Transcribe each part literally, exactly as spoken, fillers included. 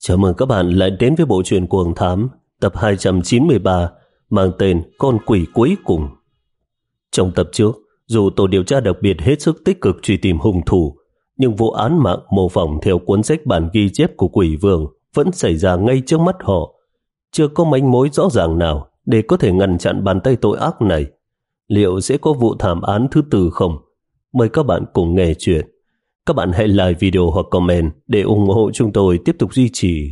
Chào mừng các bạn lại đến với bộ truyện Cuồng Thám tập hai trăm chín mươi ba mang tên Con Quỷ Cuối Cùng. Trong tập trước, dù tổ điều tra đặc biệt hết sức tích cực truy tìm hung thủ, nhưng vụ án mạng mô phỏng theo cuốn sách bản ghi chép của Quỷ Vương vẫn xảy ra ngay trước mắt họ. Chưa có manh mối rõ ràng nào để có thể ngăn chặn bàn tay tội ác này. Liệu sẽ có vụ thảm án thứ tư không? Mời các bạn cùng nghe chuyện. Các bạn hãy like video hoặc comment để ủng hộ chúng tôi tiếp tục duy trì.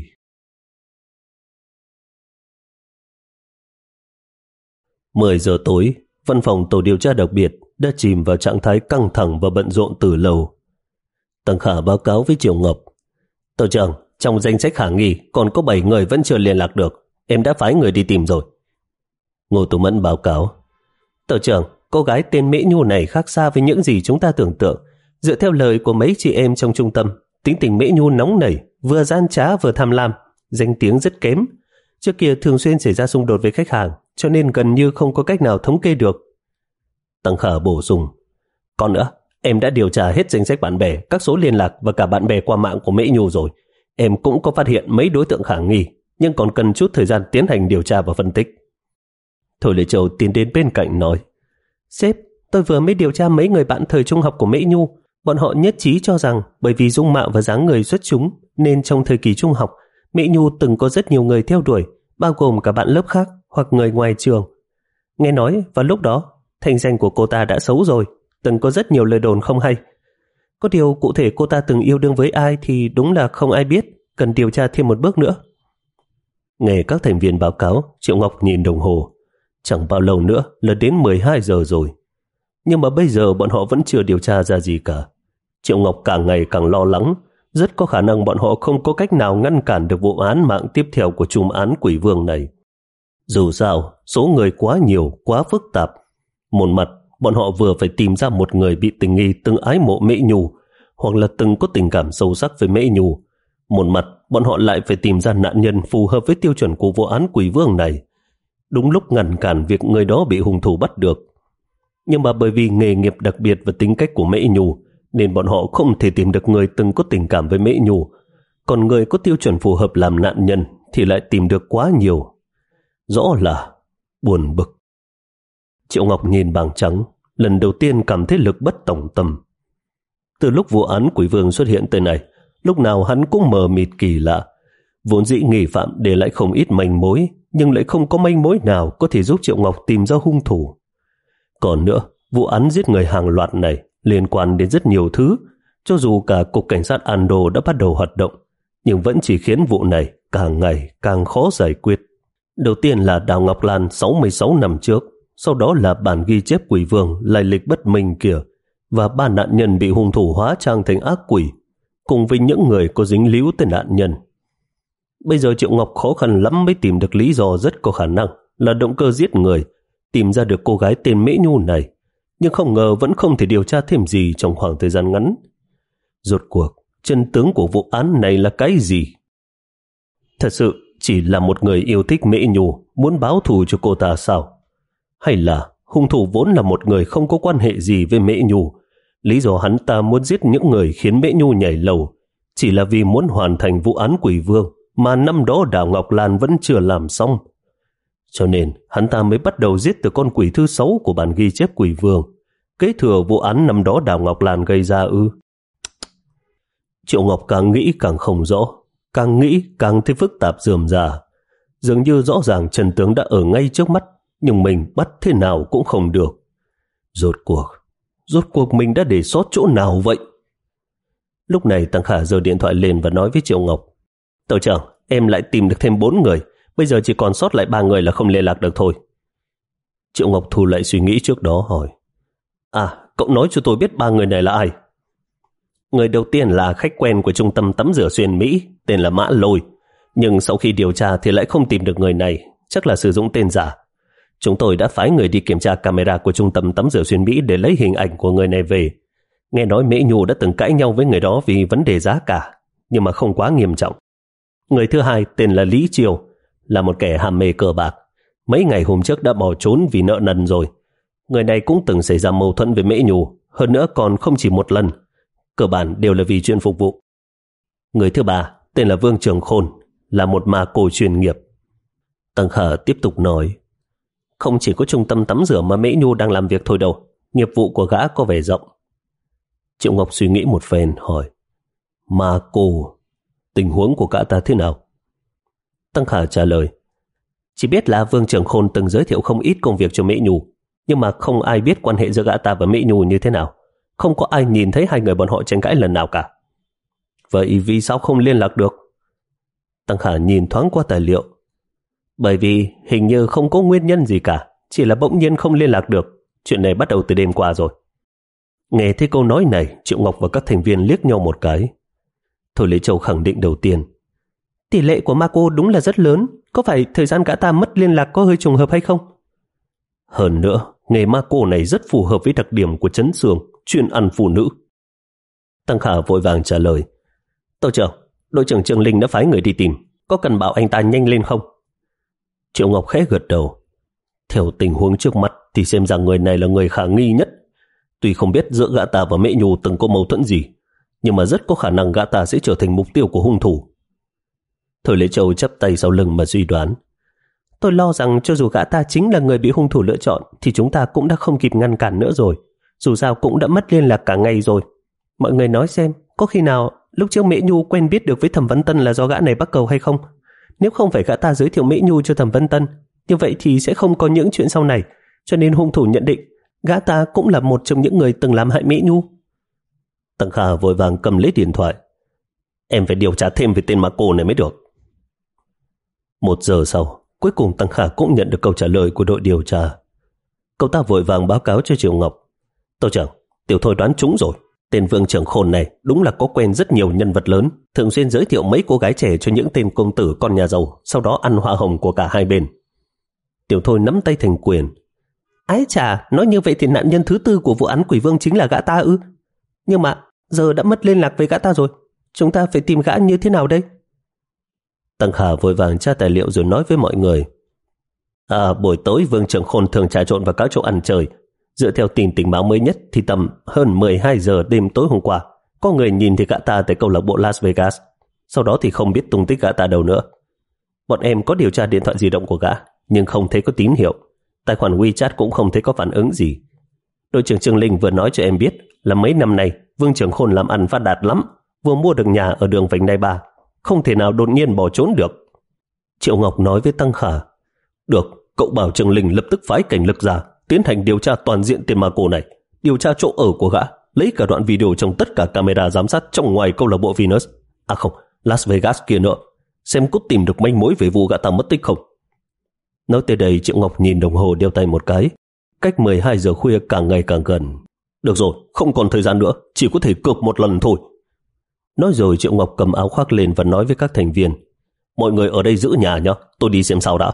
mười giờ tối, văn phòng tổ điều tra đặc biệt đã chìm vào trạng thái căng thẳng và bận rộn từ lâu. Tăng Khả báo cáo với Triệu Ngọc. Tổ trưởng, trong danh sách khả nghi còn có bảy người vẫn chưa liên lạc được. Em đã phái người đi tìm rồi. Ngô Tú Mẫn báo cáo. Tổ trưởng, cô gái tên Mỹ Nhu này khác xa với những gì chúng ta tưởng tượng. Dựa theo lời của mấy chị em trong trung tâm, tính tình Mỹ Nhu nóng nảy, vừa gian trá vừa tham lam, danh tiếng rất kém. Trước kia thường xuyên xảy ra xung đột với khách hàng, cho nên gần như không có cách nào thống kê được. Tăng Khả bổ sung. Còn nữa, em đã điều tra hết danh sách bạn bè, các số liên lạc và cả bạn bè qua mạng của Mỹ Nhu rồi. Em cũng có phát hiện mấy đối tượng khả nghi, nhưng còn cần chút thời gian tiến hành điều tra và phân tích. Thôi Lệ Châu tiến đến bên cạnh nói. Sếp, tôi vừa mới điều tra mấy người bạn thời trung học của Mỹ Nhu. Bọn họ nhất trí cho rằng bởi vì dung mạo và dáng người xuất chúng nên trong thời kỳ trung học, Mỹ Nhu từng có rất nhiều người theo đuổi, bao gồm cả bạn lớp khác hoặc người ngoài trường. Nghe nói vào lúc đó, thanh danh của cô ta đã xấu rồi, từng có rất nhiều lời đồn không hay. Có điều cụ thể cô ta từng yêu đương với ai thì đúng là không ai biết, cần điều tra thêm một bước nữa. Nghe các thành viên báo cáo, Triệu Ngọc nhìn đồng hồ. Chẳng bao lâu nữa là đến mười hai giờ rồi. Nhưng mà bây giờ bọn họ vẫn chưa điều tra ra gì cả. Triệu Ngọc càng ngày càng lo lắng, rất có khả năng bọn họ không có cách nào ngăn cản được vụ án mạng tiếp theo của trùm án Quỷ Vương này. Dù sao, số người quá nhiều, quá phức tạp. Một mặt, bọn họ vừa phải tìm ra một người bị tình nghi từng ái mộ Mỹ Nhu, hoặc là từng có tình cảm sâu sắc với Mỹ Nhu. Một mặt, bọn họ lại phải tìm ra nạn nhân phù hợp với tiêu chuẩn của vụ án Quỷ Vương này. Đúng lúc ngăn cản việc người đó bị hung thủ bắt được. Nhưng mà bởi vì nghề nghiệp đặc biệt và tính cách của Mỹ Nhu, nên bọn họ không thể tìm được người từng có tình cảm với Mỹ Nhu. Còn người có tiêu chuẩn phù hợp làm nạn nhân thì lại tìm được quá nhiều. Rõ là buồn bực. Triệu Ngọc nhìn bảng trắng, lần đầu tiên cảm thấy lực bất tòng tâm. Từ lúc vụ án Quỷ Vương xuất hiện tới nay, lúc nào hắn cũng mờ mịt kỳ lạ. Vốn dĩ nghi phạm để lại không ít manh mối, nhưng lại không có manh mối nào có thể giúp Triệu Ngọc tìm ra hung thủ. Còn nữa, vụ án giết người hàng loạt này liên quan đến rất nhiều thứ. Cho dù cả Cục Cảnh sát Ando đã bắt đầu hoạt động, nhưng vẫn chỉ khiến vụ này càng ngày càng khó giải quyết. Đầu tiên là Đào Ngọc Lan sáu mươi sáu năm trước, sau đó là bản ghi chép Quỷ Vương lai lịch bất minh kia, và ba nạn nhân bị hung thủ hóa trang thành ác quỷ, cùng với những người có dính líu tới nạn nhân. Bây giờ Triệu Ngọc khó khăn lắm mới tìm được lý do rất có khả năng là động cơ giết người, tìm ra được cô gái tên Mỹ Nhu này, nhưng không ngờ vẫn không thể điều tra thêm gì trong khoảng thời gian ngắn. Rốt cuộc, chân tướng của vụ án này là cái gì? Thật sự chỉ là một người yêu thích Mỹ Nhu, muốn báo thù cho cô ta sao? Hay là hung thủ vốn là một người không có quan hệ gì với Mỹ Nhu? Lý do hắn ta muốn giết những người khiến Mỹ Nhu nhảy lầu chỉ là vì muốn hoàn thành vụ án Quỷ Vương mà năm đó Đào Ngọc Lan vẫn chưa làm xong. Cho nên hắn ta mới bắt đầu giết từ con quỷ thứ sáu của bản ghi chép Quỷ Vương, kế thừa vụ án năm đó Đào Ngọc Lan gây ra ư? Triệu Ngọc càng nghĩ càng không rõ, càng nghĩ càng thấy phức tạp rườm rà. Dường như rõ ràng chân tướng đã ở ngay trước mắt, nhưng mình bắt thế nào cũng không được. Rốt cuộc, rốt cuộc mình đã để sót chỗ nào vậy? Lúc này Tăng Khả giơ điện thoại lên và nói với Triệu Ngọc. Tổ trưởng, em lại tìm được thêm bốn người. Bây giờ chỉ còn sót lại ba người là không liên lạc được thôi. Triệu Ngọc thu lại suy nghĩ trước đó hỏi. À, cậu nói cho tôi biết ba người này là ai? Người đầu tiên là khách quen của trung tâm tắm rửa xuyên Mỹ, tên là Mã Lôi. Nhưng sau khi điều tra thì lại không tìm được người này, chắc là sử dụng tên giả. Chúng tôi đã phái người đi kiểm tra camera của trung tâm tắm rửa xuyên Mỹ để lấy hình ảnh của người này về. Nghe nói Mỹ Nhu đã từng cãi nhau với người đó vì vấn đề giá cả, nhưng mà không quá nghiêm trọng. Người thứ hai tên là Lý Triều, là một kẻ ham mê cờ bạc. Mấy ngày hôm trước đã bỏ trốn vì nợ nần rồi. Người này cũng từng xảy ra mâu thuẫn với Mỹ Nhu, hơn nữa còn không chỉ một lần. Cơ bản đều là vì chuyện phục vụ. Người thứ ba tên là Vương Trường Khôn, là một ma cô chuyên nghiệp. Tăng Khả tiếp tục nói, không chỉ có trung tâm tắm rửa mà Mễ Nhu đang làm việc thôi đâu, nghiệp vụ của gã có vẻ rộng. Triệu Ngọc suy nghĩ một phen hỏi, ma cô, tình huống của gã ta thế nào? Tăng Khả trả lời, chỉ biết là Vương Trường Khôn từng giới thiệu không ít công việc cho Mễ Nhu, nhưng mà không ai biết quan hệ giữa gã ta và Mễ Nhu như thế nào. Không có ai nhìn thấy hai người bọn họ tranh cãi lần nào cả. Vậy vì sao không liên lạc được? Tăng Khả nhìn thoáng qua tài liệu. Bởi vì hình như không có nguyên nhân gì cả, chỉ là bỗng nhiên không liên lạc được. Chuyện này bắt đầu từ đêm qua rồi. Nghe thấy câu nói này, Triệu Ngọc và các thành viên liếc nhau một cái. Thôi Lễ Châu khẳng định đầu tiên, tỷ lệ của ma cô đúng là rất lớn. Có phải thời gian gã ta mất liên lạc có hơi trùng hợp hay không? Hơn nữa, nghề ma cô này rất phù hợp với đặc điểm của Trấn Sương, chuyên ăn phụ nữ. Tăng Khả vội vàng trả lời, Tổ trưởng, đội trưởng Trường Linh đã phái người đi tìm, có cần bảo anh ta nhanh lên không? Triệu Ngọc khẽ gật đầu. Theo tình huống trước mắt thì xem ra người này là người khả nghi nhất. Tuy không biết giữa gã ta và Mễ Nhu từng có mâu thuẫn gì, nhưng mà rất có khả năng gã ta sẽ trở thành mục tiêu của hung thủ. Thời Lễ Châu chắp tay sau lưng mà suy đoán, tôi lo rằng cho dù gã ta chính là người bị hung thủ lựa chọn thì chúng ta cũng đã không kịp ngăn cản nữa rồi. Dù sao cũng đã mất liên lạc cả ngày rồi. Mọi người nói xem, có khi nào lúc trước Mễ Nhu quen biết được với Thẩm Vấn Tân là do gã này bắt cầu hay không? Nếu không phải gã ta giới thiệu Mễ Nhu cho Thẩm Vấn Tân, như vậy thì sẽ không có những chuyện sau này. Cho nên hung thủ nhận định gã ta cũng là một trong những người từng làm hại Mễ Nhu. Tăng Khả vội vàng cầm lấy điện thoại. Em phải điều tra thêm về tên ma cô này mới được. Một giờ sau, cuối cùng Tăng Khả cũng nhận được câu trả lời của đội điều tra. Cậu ta vội vàng báo cáo cho Triệu Ngọc. Tổ trưởng, Tiểu Thôi đoán trúng rồi. Tên Vương Trường Khôn này đúng là có quen rất nhiều nhân vật lớn, thường xuyên giới thiệu mấy cô gái trẻ cho những tên công tử con nhà giàu, sau đó ăn hoa hồng của cả hai bên. Tiểu Thôi nắm tay thành quyền. Ái chà, nói như vậy thì nạn nhân thứ tư của vụ án Quỷ Vương chính là gã ta ư? Nhưng mà giờ đã mất liên lạc với gã ta rồi, chúng ta phải tìm gã như thế nào đây? Tăng Khả vội vàng tra tài liệu rồi nói với mọi người. À, buổi tối Vương Trường Khôn thường trà trộn vào các chỗ ăn chơi. Dựa theo tin tình báo mới nhất thì tầm hơn mười hai giờ đêm tối hôm qua, có người nhìn thấy gã ta tại câu lạc bộ Las Vegas. Sau đó thì không biết tung tích gã ta đâu nữa. Bọn em có điều tra điện thoại di động của gã, nhưng không thấy có tín hiệu. Tài khoản WeChat cũng không thấy có phản ứng gì. Đội trưởng Trường Linh vừa nói cho em biết là mấy năm nay Vương Trường Khôn làm ăn phát đạt lắm, vừa mua được nhà ở đường Vành Đai ba, không thể nào đột nhiên bỏ trốn được. Triệu Ngọc nói với Tăng Khả, được, cậu bảo Trường Linh lập tức phái cảnh lực ra, tiến hành điều tra toàn diện tên ma cô này, điều tra chỗ ở của gã, lấy cả đoạn video trong tất cả camera giám sát trong ngoài câu lạc bộ Venus, à không, Las Vegas kia nữa, xem có tìm được manh mối về vụ gã ta mất tích không. Nói tới đây, Triệu Ngọc nhìn đồng hồ đeo tay một cái, cách mười hai giờ khuya càng ngày càng gần. Được rồi, không còn thời gian nữa, chỉ có thể cược một lần thôi. Nói rồi Triệu Ngọc cầm áo khoác lên và nói với các thành viên, mọi người ở đây giữ nhà nhé, tôi đi xem sao đã.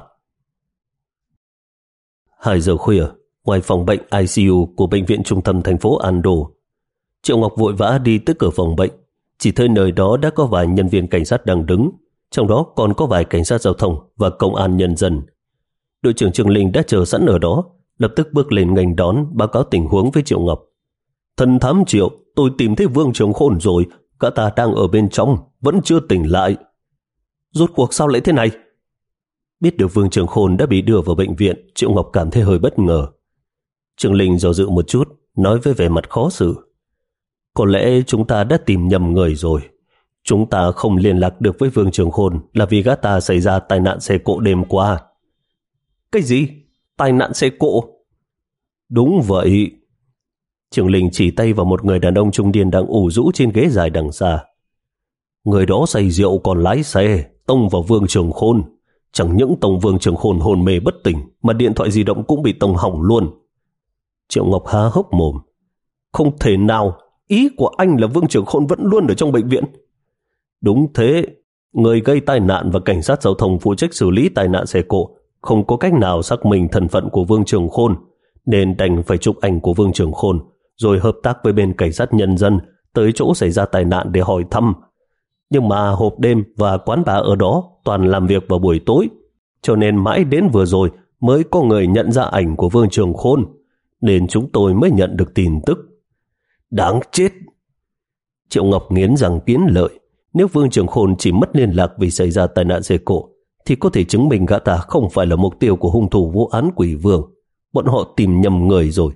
Hai giờ khuya, ngoài phòng bệnh I C U của bệnh viện trung tâm thành phố Ando, Triệu Ngọc vội vã đi tới cửa phòng bệnh. Chỉ thấy nơi đó đã có vài nhân viên cảnh sát đang đứng, trong đó còn có vài cảnh sát giao thông và công an nhân dân. Đội trưởng Trường Linh đã chờ sẵn ở đó, lập tức bước lên nghênh đón, báo cáo tình huống với Triệu Ngọc. Thần thám Triệu, tôi tìm thấy Vương Trường Khôn rồi, gã ta đang ở bên trong, vẫn chưa tỉnh lại. Rốt cuộc sao lại thế này? Biết được Vương Trường Khôn đã bị đưa vào bệnh viện, Triệu Ngọc cảm thấy hơi bất ngờ. Trường Linh do dự một chút, nói với vẻ mặt khó xử. Có lẽ chúng ta đã tìm nhầm người rồi. Chúng ta không liên lạc được với Vương Trường Khôn là vì gã ta xảy ra tai nạn xe cộ đêm qua. Cái gì? Tai nạn xe cộ? Đúng vậy. Trường Linh chỉ tay vào một người đàn ông trung niên đang ủ rũ trên ghế dài đằng xa. Người đó say rượu còn lái xe, tông vào Vương Trường Khôn. Chẳng những tông Vương Trường Khôn hồn mê bất tỉnh, mà điện thoại di động cũng bị tông hỏng luôn. Triệu Ngọc há hốc mồm. Không thể nào, ý của anh là Vương Trường Khôn vẫn luôn ở trong bệnh viện. Đúng thế, người gây tai nạn và cảnh sát giao thông phụ trách xử lý tai nạn xe cộ không có cách nào xác minh thân phận của Vương Trường Khôn, nên đành phải chụp ảnh của Vương Trường Khôn, rồi hợp tác với bên cảnh sát nhân dân tới chỗ xảy ra tai nạn để hỏi thăm. Nhưng mà hộp đêm và quán bar ở đó toàn làm việc vào buổi tối, cho nên mãi đến vừa rồi mới có người nhận ra ảnh của Vương Trường Khôn, nên chúng tôi mới nhận được tin tức. Đáng chết! Triệu Ngọc nghiến răng nghiến lợi, Nếu Vương Trường Khôn chỉ mất liên lạc vì xảy ra tai nạn xe cộ, thì có thể chứng minh gã ta không phải là mục tiêu của hung thủ vụ án Quỷ Vương. Bọn họ tìm nhầm người rồi.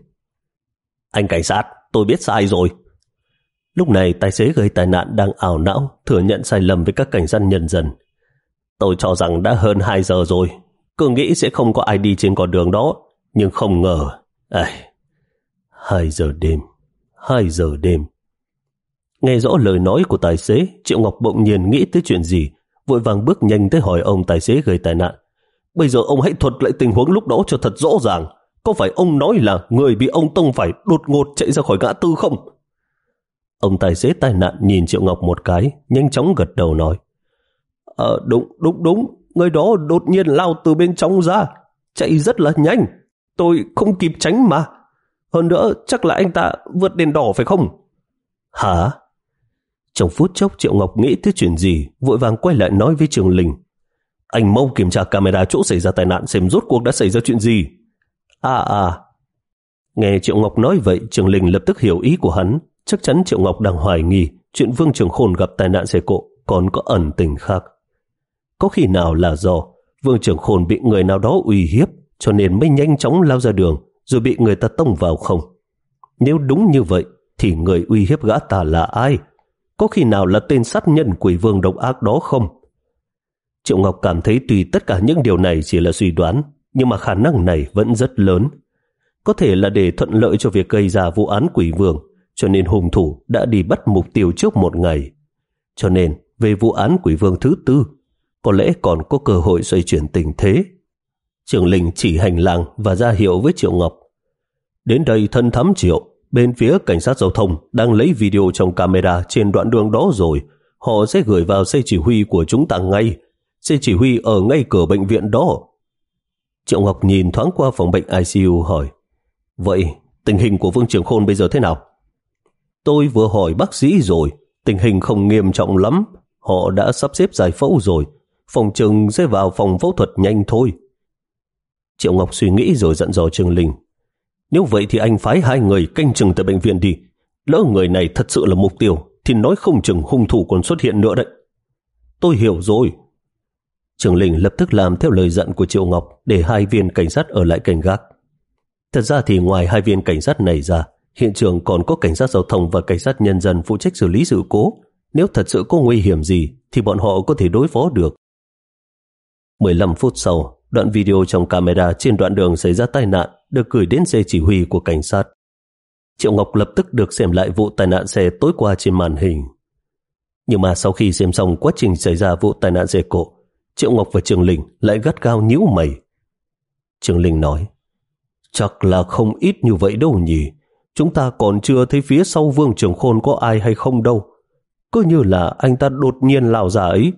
Anh cảnh sát, tôi biết sai rồi. Lúc này tài xế gây tai nạn đang ảo não thừa nhận sai lầm với các cảnh sát nhân dân. Tôi cho rằng đã hơn hai giờ rồi, cứ nghĩ sẽ không có ai đi trên con đường đó, nhưng không ngờ. Ây, hai giờ đêm, hai giờ đêm. Nghe rõ lời nói của tài xế, Triệu Ngọc bỗng nhiên nghĩ tới chuyện gì, vội vàng bước nhanh tới hỏi ông tài xế gây tai nạn. Bây giờ ông hãy thuật lại tình huống lúc đó cho thật rõ ràng. Có phải ông nói là người bị ông tông phải đột ngột chạy ra khỏi ngã tư không? Ông tài xế tai nạn nhìn Triệu Ngọc một cái, nhanh chóng gật đầu nói. Ờ, đúng, đúng, đúng. Người đó đột nhiên lao từ bên trong ra, chạy rất là nhanh. Tôi không kịp tránh mà. Hơn nữa, chắc là anh ta vượt đèn đỏ phải không? Hả? Trong phút chốc Triệu Ngọc nghĩ tới chuyện gì, vội vàng quay lại nói với Trường Linh. Anh mau kiểm tra camera chỗ xảy ra tai nạn xem rốt cuộc đã xảy ra chuyện gì. À à. Nghe Triệu Ngọc nói vậy, Trường Linh lập tức hiểu ý của hắn. Chắc chắn Triệu Ngọc đang hoài nghi chuyện Vương Trường Khôn gặp tai nạn xe cộ còn có ẩn tình khác. Có khi nào là do Vương Trường Khôn bị người nào đó uy hiếp cho nên mới nhanh chóng lao ra đường rồi bị người ta tông vào không? Nếu đúng như vậy thì người uy hiếp gã ta là ai? Có khi nào là tên sát nhân Quỷ Vương độc ác đó không? Triệu Ngọc cảm thấy tuy tất cả những điều này chỉ là suy đoán, nhưng mà khả năng này vẫn rất lớn. Có thể là để thuận lợi cho việc gây ra vụ án Quỷ Vương, cho nên hung thủ đã đi bắt mục tiêu trước một ngày. Cho nên, về vụ án Quỷ Vương thứ tư, có lẽ còn có cơ hội xoay chuyển tình thế. Trường Linh chỉ hành lang và ra hiệu với Triệu Ngọc. Đến đây thân thám Triệu, bên phía cảnh sát giao thông đang lấy video trong camera trên đoạn đường đó rồi. Họ sẽ gửi vào xe chỉ huy của chúng ta ngay. Xe chỉ huy ở ngay cửa bệnh viện đó. Triệu Ngọc nhìn thoáng qua phòng bệnh i xê u hỏi. Vậy tình hình của Vương Trường Khôn bây giờ thế nào? Tôi vừa hỏi bác sĩ rồi, tình hình không nghiêm trọng lắm. Họ đã sắp xếp giải phẫu rồi, phòng chừng sẽ vào phòng phẫu thuật nhanh thôi. Triệu Ngọc suy nghĩ rồi dặn dò Trường Linh. Nếu vậy thì anh phái hai người canh chừng tại bệnh viện đi. Lỡ người này thật sự là mục tiêu thì nói không chừng hung thủ còn xuất hiện nữa đấy. Tôi hiểu rồi. Trường Linh lập tức làm theo lời dặn của Triệu Ngọc để hai viên cảnh sát ở lại canh gác. Thật ra thì ngoài hai viên cảnh sát này ra, hiện trường còn có cảnh sát giao thông và cảnh sát nhân dân phụ trách xử lý sự cố. Nếu thật sự có nguy hiểm gì thì bọn họ có thể đối phó được. mười lăm phút sau, đoạn video trong camera trên đoạn đường xảy ra tai nạn được gửi đến xe chỉ huy của cảnh sát. Triệu Ngọc lập tức được xem lại vụ tai nạn xe tối qua trên màn hình. Nhưng mà sau khi xem xong quá trình xảy ra vụ tai nạn xe cộ, Triệu Ngọc và Trường Linh lại gắt gao nhíu mày. Trường Linh nói, chắc là không ít như vậy đâu nhỉ. Chúng ta còn chưa thấy phía sau Vương Trường Khôn có ai hay không đâu. Cứ như là anh ta đột nhiên lao ra ấy.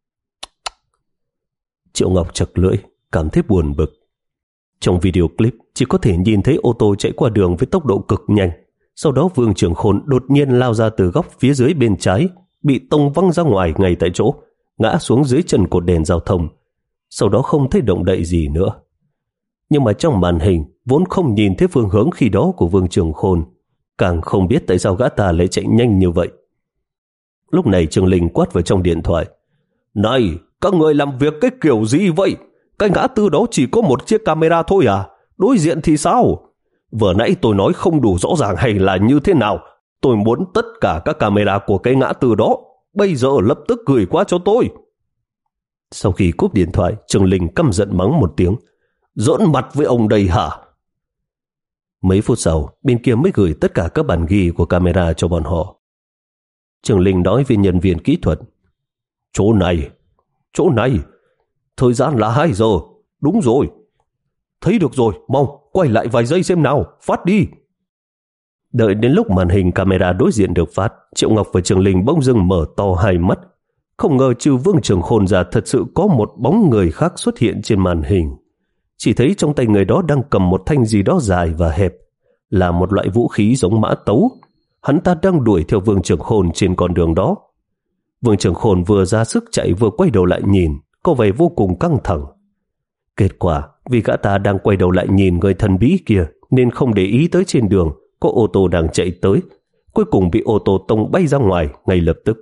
Triệu Ngọc chật lưỡi, cảm thấy buồn bực. Trong video clip chỉ có thể nhìn thấy ô tô chạy qua đường với tốc độ cực nhanh. Sau đó Vương Trường Khôn đột nhiên lao ra từ góc phía dưới bên trái, bị tông văng ra ngoài ngay tại chỗ, ngã xuống dưới chân cột đèn giao thông. Sau đó không thấy động đậy gì nữa. Nhưng mà trong màn hình vốn không nhìn thấy phương hướng khi đó của Vương Trường Khôn, càng không biết tại sao gã ta lại chạy nhanh như vậy. Lúc này Trường Linh quát vào trong điện thoại. Này, các người làm việc cái kiểu gì vậy? Cái ngã tư đó chỉ có một chiếc camera thôi à? Đối diện thì sao? Vừa nãy tôi nói không đủ rõ ràng hay là như thế nào? Tôi muốn tất cả các camera của cái ngã tư đó bây giờ lập tức gửi qua cho tôi. Sau khi cúp điện thoại, Trường Linh căm giận mắng một tiếng. Giỡn mặt với ông đây hả? Mấy phút sau, bên kia mới gửi tất cả các bản ghi của camera cho bọn họ. Trường Linh nói với nhân viên kỹ thuật. Chỗ này, chỗ này, thời gian là hai giờ, đúng rồi. Thấy được rồi, mau, quay lại vài giây xem nào, phát đi. Đợi đến lúc màn hình camera đối diện được phát, Triệu Ngọc và Trường Linh bỗng dưng mở to hai mắt. Không ngờ trừ Vương Trường Khôn ra thật sự có một bóng người khác xuất hiện trên màn hình. Chỉ thấy trong tay người đó đang cầm một thanh gì đó dài và hẹp, là một loại vũ khí giống mã tấu. Hắn ta đang đuổi theo Vương Trường Khôn trên con đường đó. Vương Trường Khôn vừa ra sức chạy vừa quay đầu lại nhìn, có vẻ vô cùng căng thẳng. Kết quả, vì gã ta đang quay đầu lại nhìn người thần bí kia nên không để ý tới trên đường có ô tô đang chạy tới, cuối cùng bị ô tô tông bay ra ngoài ngay lập tức.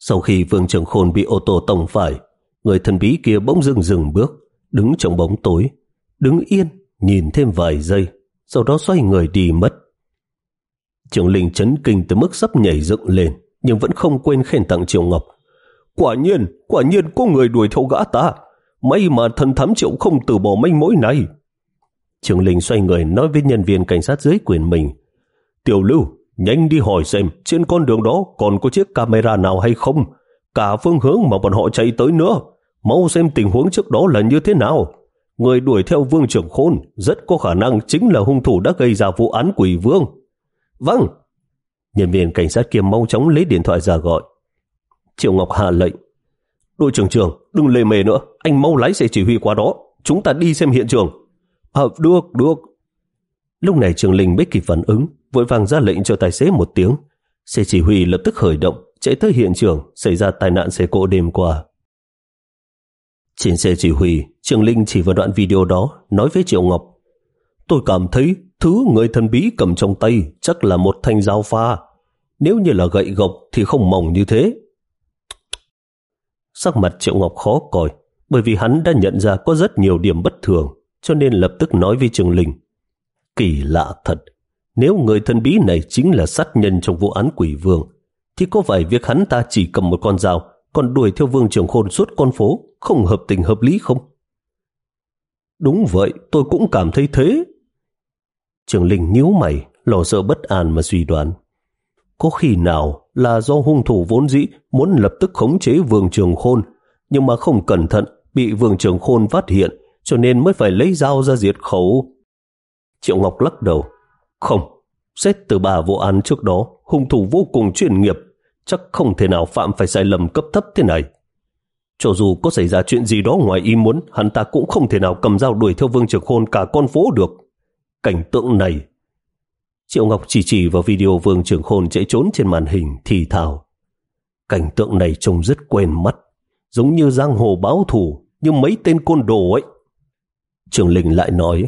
Sau khi Vương Trường Khôn bị ô tô tông phải, người thần bí kia bỗng dưng dừng bước, đứng trong bóng tối, đứng yên, nhìn thêm vài giây, sau đó xoay người đi mất. Trường Linh chấn kinh tới mức sắp nhảy dựng lên, nhưng vẫn không quên khen tặng Triệu Ngọc. Quả nhiên, quả nhiên có người đuổi theo gã ta. May mà thần thám Triệu không từ bỏ manh mối này. Trường Linh xoay người nói với nhân viên cảnh sát dưới quyền mình. Tiểu Lưu, nhanh đi hỏi xem trên con đường đó còn có chiếc camera nào hay không. Cả phương hướng mà bọn họ chạy tới nữa. Mau xem tình huống trước đó là như thế nào. Người đuổi theo Vương Trường Khôn rất có khả năng chính là hung thủ đã gây ra vụ án Quỷ Vương. Vâng. Nhân viên cảnh sát kia mau chóng lấy điện thoại ra gọi. Triệu Ngọc hạ lệnh. Đội trưởng trưởng, đừng lề mề nữa, anh mau lái xe chỉ huy qua đó, chúng ta đi xem hiện trường. À, được, được. Lúc này Trường Linh mới kịp phản ứng, vội vàng ra lệnh cho tài xế một tiếng. Xe chỉ huy lập tức khởi động, chạy tới hiện trường xảy ra tai nạn xe cộ đêm qua. Trên xe chỉ huy, Trường Linh chỉ vào đoạn video đó, nói với Triệu Ngọc. Tôi cảm thấy thứ người thần bí cầm trong tay chắc là một thanh dao pha. Nếu như là gậy gộc thì không mỏng như thế. Sắc mặt Triệu Ngọc khó coi, bởi vì hắn đã nhận ra có rất nhiều điểm bất thường, cho nên lập tức nói với Trường Linh. Kỳ lạ thật, nếu người thần bí này chính là sát nhân trong vụ án Quỷ Vương, thì có phải việc hắn ta chỉ cầm một con dao, còn đuổi theo Vương Trường Khôn suốt con phố, không hợp tình hợp lý không? Đúng vậy, tôi cũng cảm thấy thế. Trường Linh nhíu mày, lo sợ bất an mà suy đoán. Có khi nào là do hung thủ vốn dĩ muốn lập tức khống chế Vương Trường Khôn, nhưng mà không cẩn thận bị Vương Trường Khôn phát hiện, cho nên mới phải lấy dao ra diệt khẩu? Triệu Ngọc lắc đầu. Không, xét từ ba vụ án trước đó, hung thủ vô cùng chuyên nghiệp, chắc không thể nào phạm phải sai lầm cấp thấp thế này. Cho dù có xảy ra chuyện gì đó ngoài ý muốn, hắn ta cũng không thể nào cầm dao đuổi theo Vương Trường Khôn cả con phố được. Cảnh tượng này... Triệu Ngọc chỉ chỉ vào video Vương Trường Khôn chạy trốn trên màn hình thì thào. Cảnh tượng này trông rất quen mắt, giống như giang hồ báo thù, như mấy tên côn đồ ấy. Trường Linh lại nói,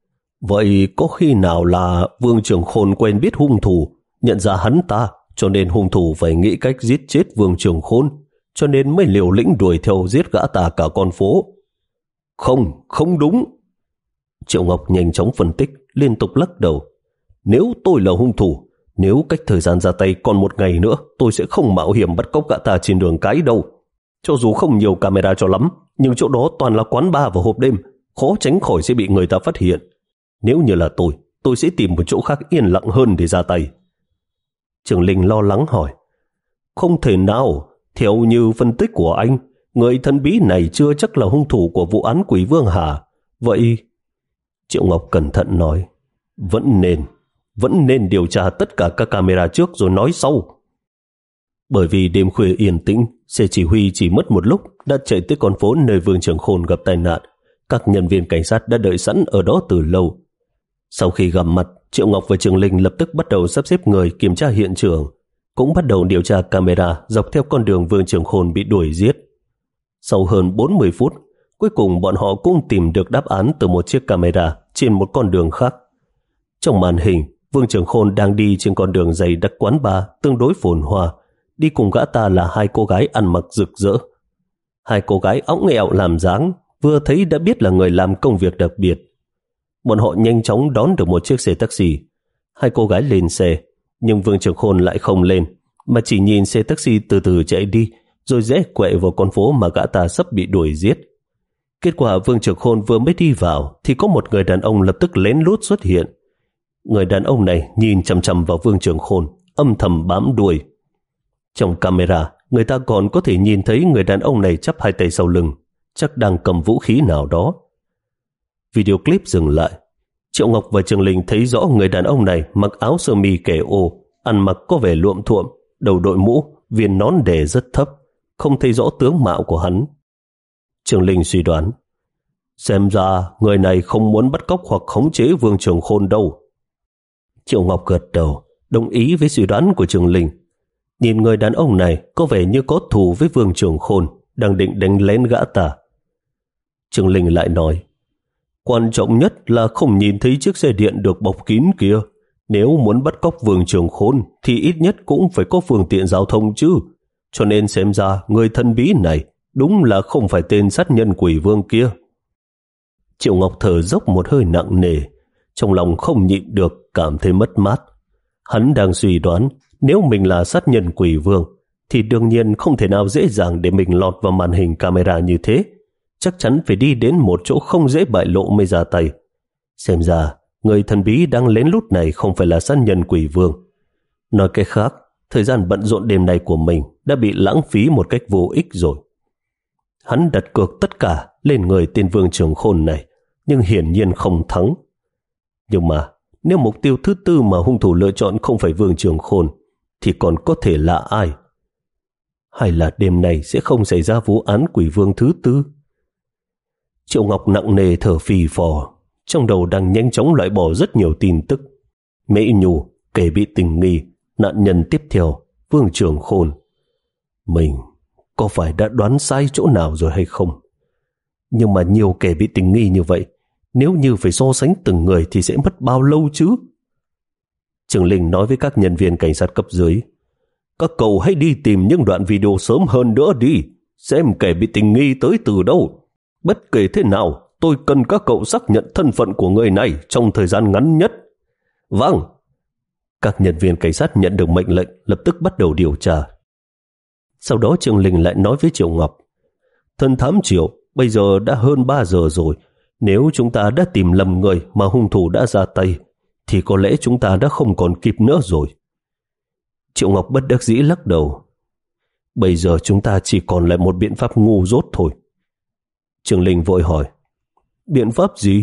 vậy có khi nào là Vương Trường Khôn quen biết hung thủ, nhận ra hắn ta, cho nên hung thủ phải nghĩ cách giết chết Vương Trường Khôn, cho nên mới liều lĩnh đuổi theo giết gã ta cả con phố? Không, không đúng. Triệu Ngọc nhanh chóng phân tích, liên tục lắc đầu. Nếu tôi là hung thủ, nếu cách thời gian ra tay còn một ngày nữa, tôi sẽ không mạo hiểm bắt cóc gã ta trên đường cái đâu. Cho dù không nhiều camera cho lắm, nhưng chỗ đó toàn là quán bar và hộp đêm, khó tránh khỏi sẽ bị người ta phát hiện. Nếu như là tôi, tôi sẽ tìm một chỗ khác yên lặng hơn để ra tay. Trường Linh lo lắng hỏi. Không thể nào, theo như phân tích của anh, người thần bí này chưa chắc là hung thủ của vụ án Quỷ Vương hả? Vậy... Triệu Ngọc cẩn thận nói. Vẫn nên, vẫn nên điều tra tất cả các camera trước rồi nói sau. Bởi vì đêm khuya yên tĩnh, xe chỉ huy chỉ mất một lúc đã chạy tới con phố nơi Vương Trường Khôn gặp tai nạn. Các nhân viên cảnh sát đã đợi sẵn ở đó từ lâu. Sau khi gặp mặt, Triệu Ngọc và Trường Linh lập tức bắt đầu sắp xếp người kiểm tra hiện trường, cũng bắt đầu điều tra camera dọc theo con đường Vương Trường Khôn bị đuổi giết. Sau hơn bốn mươi phút, cuối cùng bọn họ cũng tìm được đáp án từ một chiếc camera trên một con đường khác. Trong màn hình, Vương Trường Khôn đang đi trên con đường dày đặc quán bar tương đối phồn hoa, đi cùng gã ta là hai cô gái ăn mặc rực rỡ. Hai cô gái óng ẹo làm dáng, vừa thấy đã biết là người làm công việc đặc biệt. Bọn họ nhanh chóng đón được một chiếc xe taxi. Hai cô gái lên xe, nhưng Vương Trường Khôn lại không lên, mà chỉ nhìn xe taxi từ từ chạy đi, rồi rẽ quẹo vào con phố mà gã ta sắp bị đuổi giết. Kết quả Vương Trường Khôn vừa mới đi vào thì có một người đàn ông lập tức lén lút xuất hiện. Người đàn ông này nhìn chằm chằm vào Vương Trường Khôn, âm thầm bám đuôi. Trong camera, người ta còn có thể nhìn thấy người đàn ông này chắp hai tay sau lưng, chắc đang cầm vũ khí nào đó. Video clip dừng lại. Triệu Ngọc và Trường Linh thấy rõ người đàn ông này mặc áo sơ mi kẻ ô, ăn mặc có vẻ luộm thuộm, đầu đội mũ, viền nón đề rất thấp, không thấy rõ tướng mạo của hắn. Trường Linh suy đoán, xem ra người này không muốn bắt cóc hoặc khống chế Vương Trường Khôn đâu. Triệu Ngọc gật đầu, đồng ý với suy đoán của Trường Linh. Nhìn người đàn ông này có vẻ như có thù với Vương Trường Khôn, đang định đánh lén gã ta. Trường Linh lại nói, quan trọng nhất là không nhìn thấy chiếc xe điện được bọc kín kia. Nếu muốn bắt cóc Vương Trường Khôn thì ít nhất cũng phải có phương tiện giao thông chứ. cho nên xem ra người thần bí này đúng là không phải tên sát nhân quỷ vương kia. Triệu Ngọc thở dốc một hơi nặng nề, trong lòng không nhịn được cảm thấy mất mát. Hắn đang suy đoán nếu mình là sát nhân quỷ vương thì đương nhiên không thể nào dễ dàng để mình lọt vào màn hình camera như thế. Chắc chắn phải đi đến một chỗ không dễ bại lộ mới ra tay. Xem ra người thần bí đang lén lút này không phải là sát nhân quỷ vương. Nói cách khác, thời gian bận rộn đêm nay của mình đã bị lãng phí một cách vô ích rồi. Hắn đặt cược tất cả lên người tên Vương Trường Khôn này, nhưng hiển nhiên không thắng. Nhưng mà nếu mục tiêu thứ tư mà hung thủ lựa chọn không phải Vương Trường Khôn thì còn có thể là ai? Hay là đêm nay sẽ không xảy ra vụ án quỷ vương thứ tư? Triệu Ngọc nặng nề thở phì phò, trong đầu đang nhanh chóng loại bỏ rất nhiều tin tức. Mễ Nhu, kẻ bị tình nghi, nạn nhân tiếp theo, Vương Trường Khôn. Mình có phải đã đoán sai chỗ nào rồi hay không? Nhưng mà nhiều kẻ bị tình nghi như vậy, nếu như phải so sánh từng người thì sẽ mất bao lâu chứ? Trường Linh nói với các nhân viên cảnh sát cấp dưới, các cậu hãy đi tìm những đoạn video sớm hơn nữa đi, xem kẻ bị tình nghi tới từ đâu. Bất kể thế nào, tôi cần các cậu xác nhận thân phận của người này trong thời gian ngắn nhất. Vâng. Các nhân viên cảnh sát nhận được mệnh lệnh lập tức bắt đầu điều tra. Sau đó Trường Linh lại nói với Triệu Ngọc, Thần thám Triệu, bây giờ đã hơn ba giờ rồi. Nếu chúng ta đã tìm lầm người mà hung thủ đã ra tay, thì có lẽ chúng ta đã không còn kịp nữa rồi. Triệu Ngọc bất đắc dĩ lắc đầu. Bây giờ chúng ta chỉ còn lại một biện pháp ngu dốt thôi. Trường Linh vội hỏi, biện pháp gì?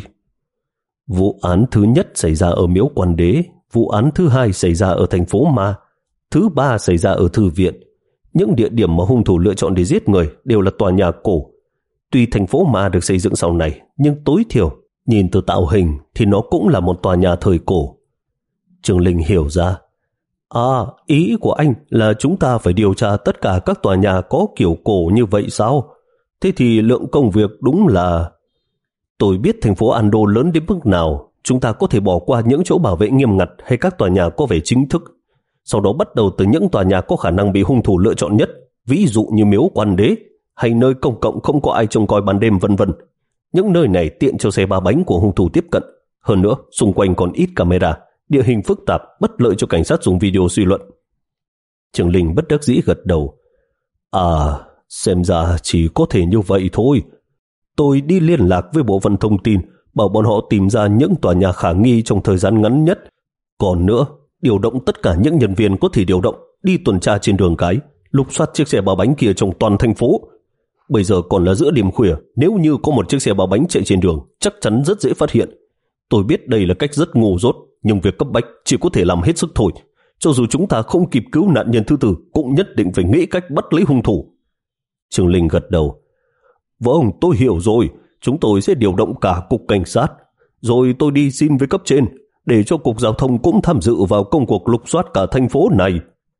Vụ án thứ nhất xảy ra ở Miếu Quan Đế, vụ án thứ hai xảy ra ở thành phố Ma, thứ ba xảy ra ở thư viện. Những địa điểm mà hung thủ lựa chọn để giết người đều là tòa nhà cổ. Tuy thành phố Ma được xây dựng sau này, nhưng tối thiểu nhìn từ tạo hình thì nó cũng là một tòa nhà thời cổ. Trường Linh hiểu ra. À, ý của anh là chúng ta phải điều tra tất cả các tòa nhà có kiểu cổ như vậy sao? Thế thì lượng công việc đúng là... Tôi biết thành phố Ando lớn đến mức nào, chúng ta có thể bỏ qua những chỗ bảo vệ nghiêm ngặt hay các tòa nhà có vẻ chính thức. Sau đó bắt đầu từ những tòa nhà có khả năng bị hung thủ lựa chọn nhất, ví dụ như Miếu Quan Đế, hay nơi công cộng không có ai trông coi ban đêm vân vân. Những nơi này tiện cho xe ba bánh của hung thủ tiếp cận. Hơn nữa, xung quanh còn ít camera, địa hình phức tạp, bất lợi cho cảnh sát dùng video suy luận. Trường Linh bất đắc dĩ gật đầu. À, xem ra chỉ có thể như vậy thôi. Tôi đi liên lạc với bộ phận thông tin, bảo bọn họ tìm ra những tòa nhà khả nghi trong thời gian ngắn nhất. Còn nữa, điều động tất cả những nhân viên có thể điều động, đi tuần tra trên đường cái, lục soát chiếc xe ba bánh kia trong toàn thành phố. Bây giờ còn là giữa đêm khuya, nếu như có một chiếc xe ba bánh chạy trên đường, chắc chắn rất dễ phát hiện. Tôi biết đây là cách rất ngu dốt, nhưng việc cấp bách chỉ có thể làm hết sức thôi. Cho dù chúng ta không kịp cứu nạn nhân thứ tư, cũng nhất định phải nghĩ cách bắt lấy hung thủ. Trường Linh gật đầu. Vâng, tôi hiểu rồi. Chúng tôi sẽ điều động cả cục cảnh sát. Rồi tôi đi xin với cấp trên, để cho cục giao thông cũng tham dự vào công cuộc lục soát cả thành phố này.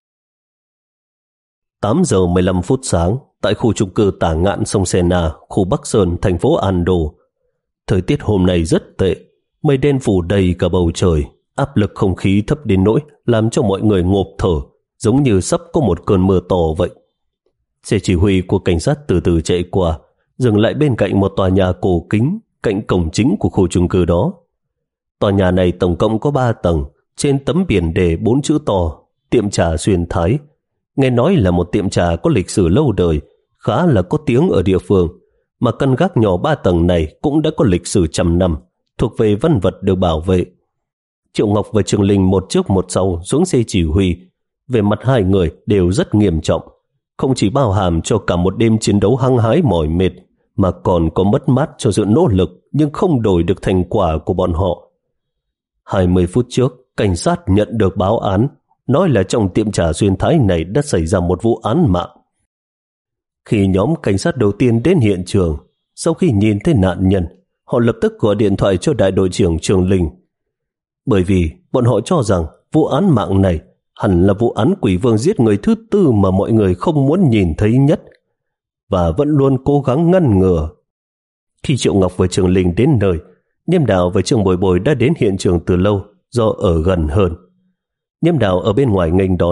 tám giờ mười lăm phút sáng, tại khu chung cư Tả Ngạn sông Sena, khu Bắc Sơn, thành phố Ando. Thời tiết hôm nay rất tệ, mây đen phủ đầy cả bầu trời, áp lực không khí thấp đến nỗi làm cho mọi người ngộp thở, giống như sắp có một cơn mưa to vậy. Xe chỉ huy của cảnh sát từ từ chạy qua, dừng lại bên cạnh một tòa nhà cổ kính cạnh cổng chính của khu chung cư đó. Tòa nhà này tổng cộng có ba tầng, trên tấm biển đề bốn chữ to, tiệm trà Xuyên Thái. Nghe nói là một tiệm trà có lịch sử lâu đời, khá là có tiếng ở địa phương, mà căn gác nhỏ ba tầng này cũng đã có lịch sử trăm năm, thuộc về văn vật được bảo vệ. Triệu Ngọc và Trường Linh một trước một sau xuống xe chỉ huy. Về mặt hai người đều rất nghiêm trọng, không chỉ bao hàm cho cả một đêm chiến đấu hăng hái mỏi mệt, mà còn có mất mát cho sự nỗ lực nhưng không đổi được thành quả của bọn họ. hai mươi phút trước, cảnh sát nhận được báo án, nói là trong tiệm trà Xuyên Thái này đã xảy ra một vụ án mạng. Khi nhóm cảnh sát đầu tiên đến hiện trường, sau khi nhìn thấy nạn nhân, họ lập tức gọi điện thoại cho đại đội trưởng Trường Linh. Bởi vì bọn họ cho rằng vụ án mạng này hẳn là vụ án quỷ vương giết người thứ tư mà mọi người không muốn nhìn thấy nhất, và vẫn luôn cố gắng ngăn ngừa. Khi Triệu Ngọc và Trường Linh đến nơi, Nhiêm Đào và Trương Bồi Bồi đã đến hiện trường từ lâu do ở gần hơn. Nhiêm Đào ở bên ngoài nghênh đón,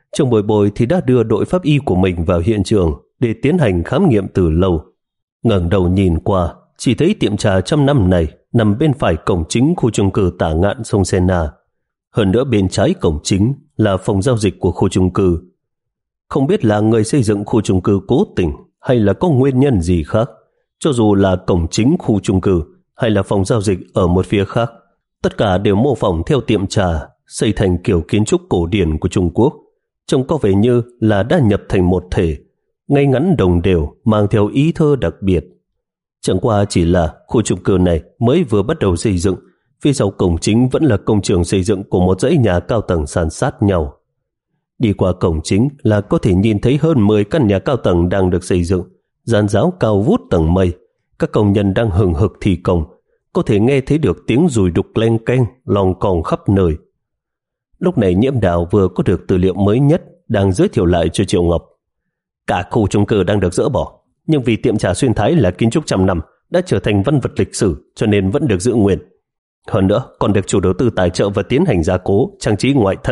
Trương Bồi Bồi thì đã đưa đội pháp y của mình vào hiện trường để tiến hành khám nghiệm từ lâu. Ngẩng đầu nhìn qua, chỉ thấy tiệm trà trăm năm này nằm bên phải cổng chính khu chung cư Tả Ngạn sông Sena. Hơn nữa bên trái cổng chính là phòng giao dịch của khu chung cư. Không biết là người xây dựng khu chung cư cố tình hay là có nguyên nhân gì khác. Cho dù là cổng chính khu chung cư hay là phòng giao dịch ở một phía khác, tất cả đều mô phỏng theo tiệm trà, xây thành kiểu kiến trúc cổ điển của Trung Quốc. Trông có vẻ như là đã nhập thành một thể, ngay ngắn đồng đều, mang theo ý thơ đặc biệt. Chẳng qua chỉ là khu chung cư này mới vừa bắt đầu xây dựng, phía sau cổng chính vẫn là công trường xây dựng của một dãy nhà cao tầng san sát nhau. Đi qua cổng chính là có thể nhìn thấy hơn mười căn nhà cao tầng đang được xây dựng, giàn giáo cao vút tầng mây. Các công nhân đang hừng hực thi công, có thể nghe thấy được tiếng dùi đục leng keng, lòng còng khắp nơi. Lúc này Nhiễm Đào vừa có được tư liệu mới nhất, đang giới thiệu lại cho Triệu Ngọc. Cả khu chung cư đang được dỡ bỏ, nhưng vì tiệm trà Xuyên Thái là kiến trúc trăm năm, đã trở thành văn vật lịch sử cho nên vẫn được giữ nguyên. Hơn nữa còn được chủ đầu tư tài trợ và tiến hành gia cố, trang trí ngoại thất.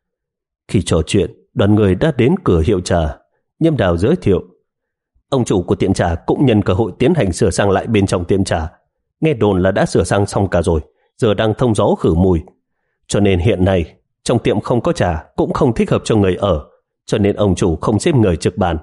Khi trò chuyện, đoàn người đã đến cửa hiệu trà. Nhiễm Đào giới thiệu, ông chủ của tiệm trà cũng nhân cơ hội tiến hành sửa sang lại bên trong tiệm trà. Nghe đồn là đã sửa sang xong cả rồi, giờ đang thông gió khử mùi. Cho nên hiện nay trong tiệm không có trà, cũng không thích hợp cho người ở, cho nên ông chủ không xếp người trực bàn.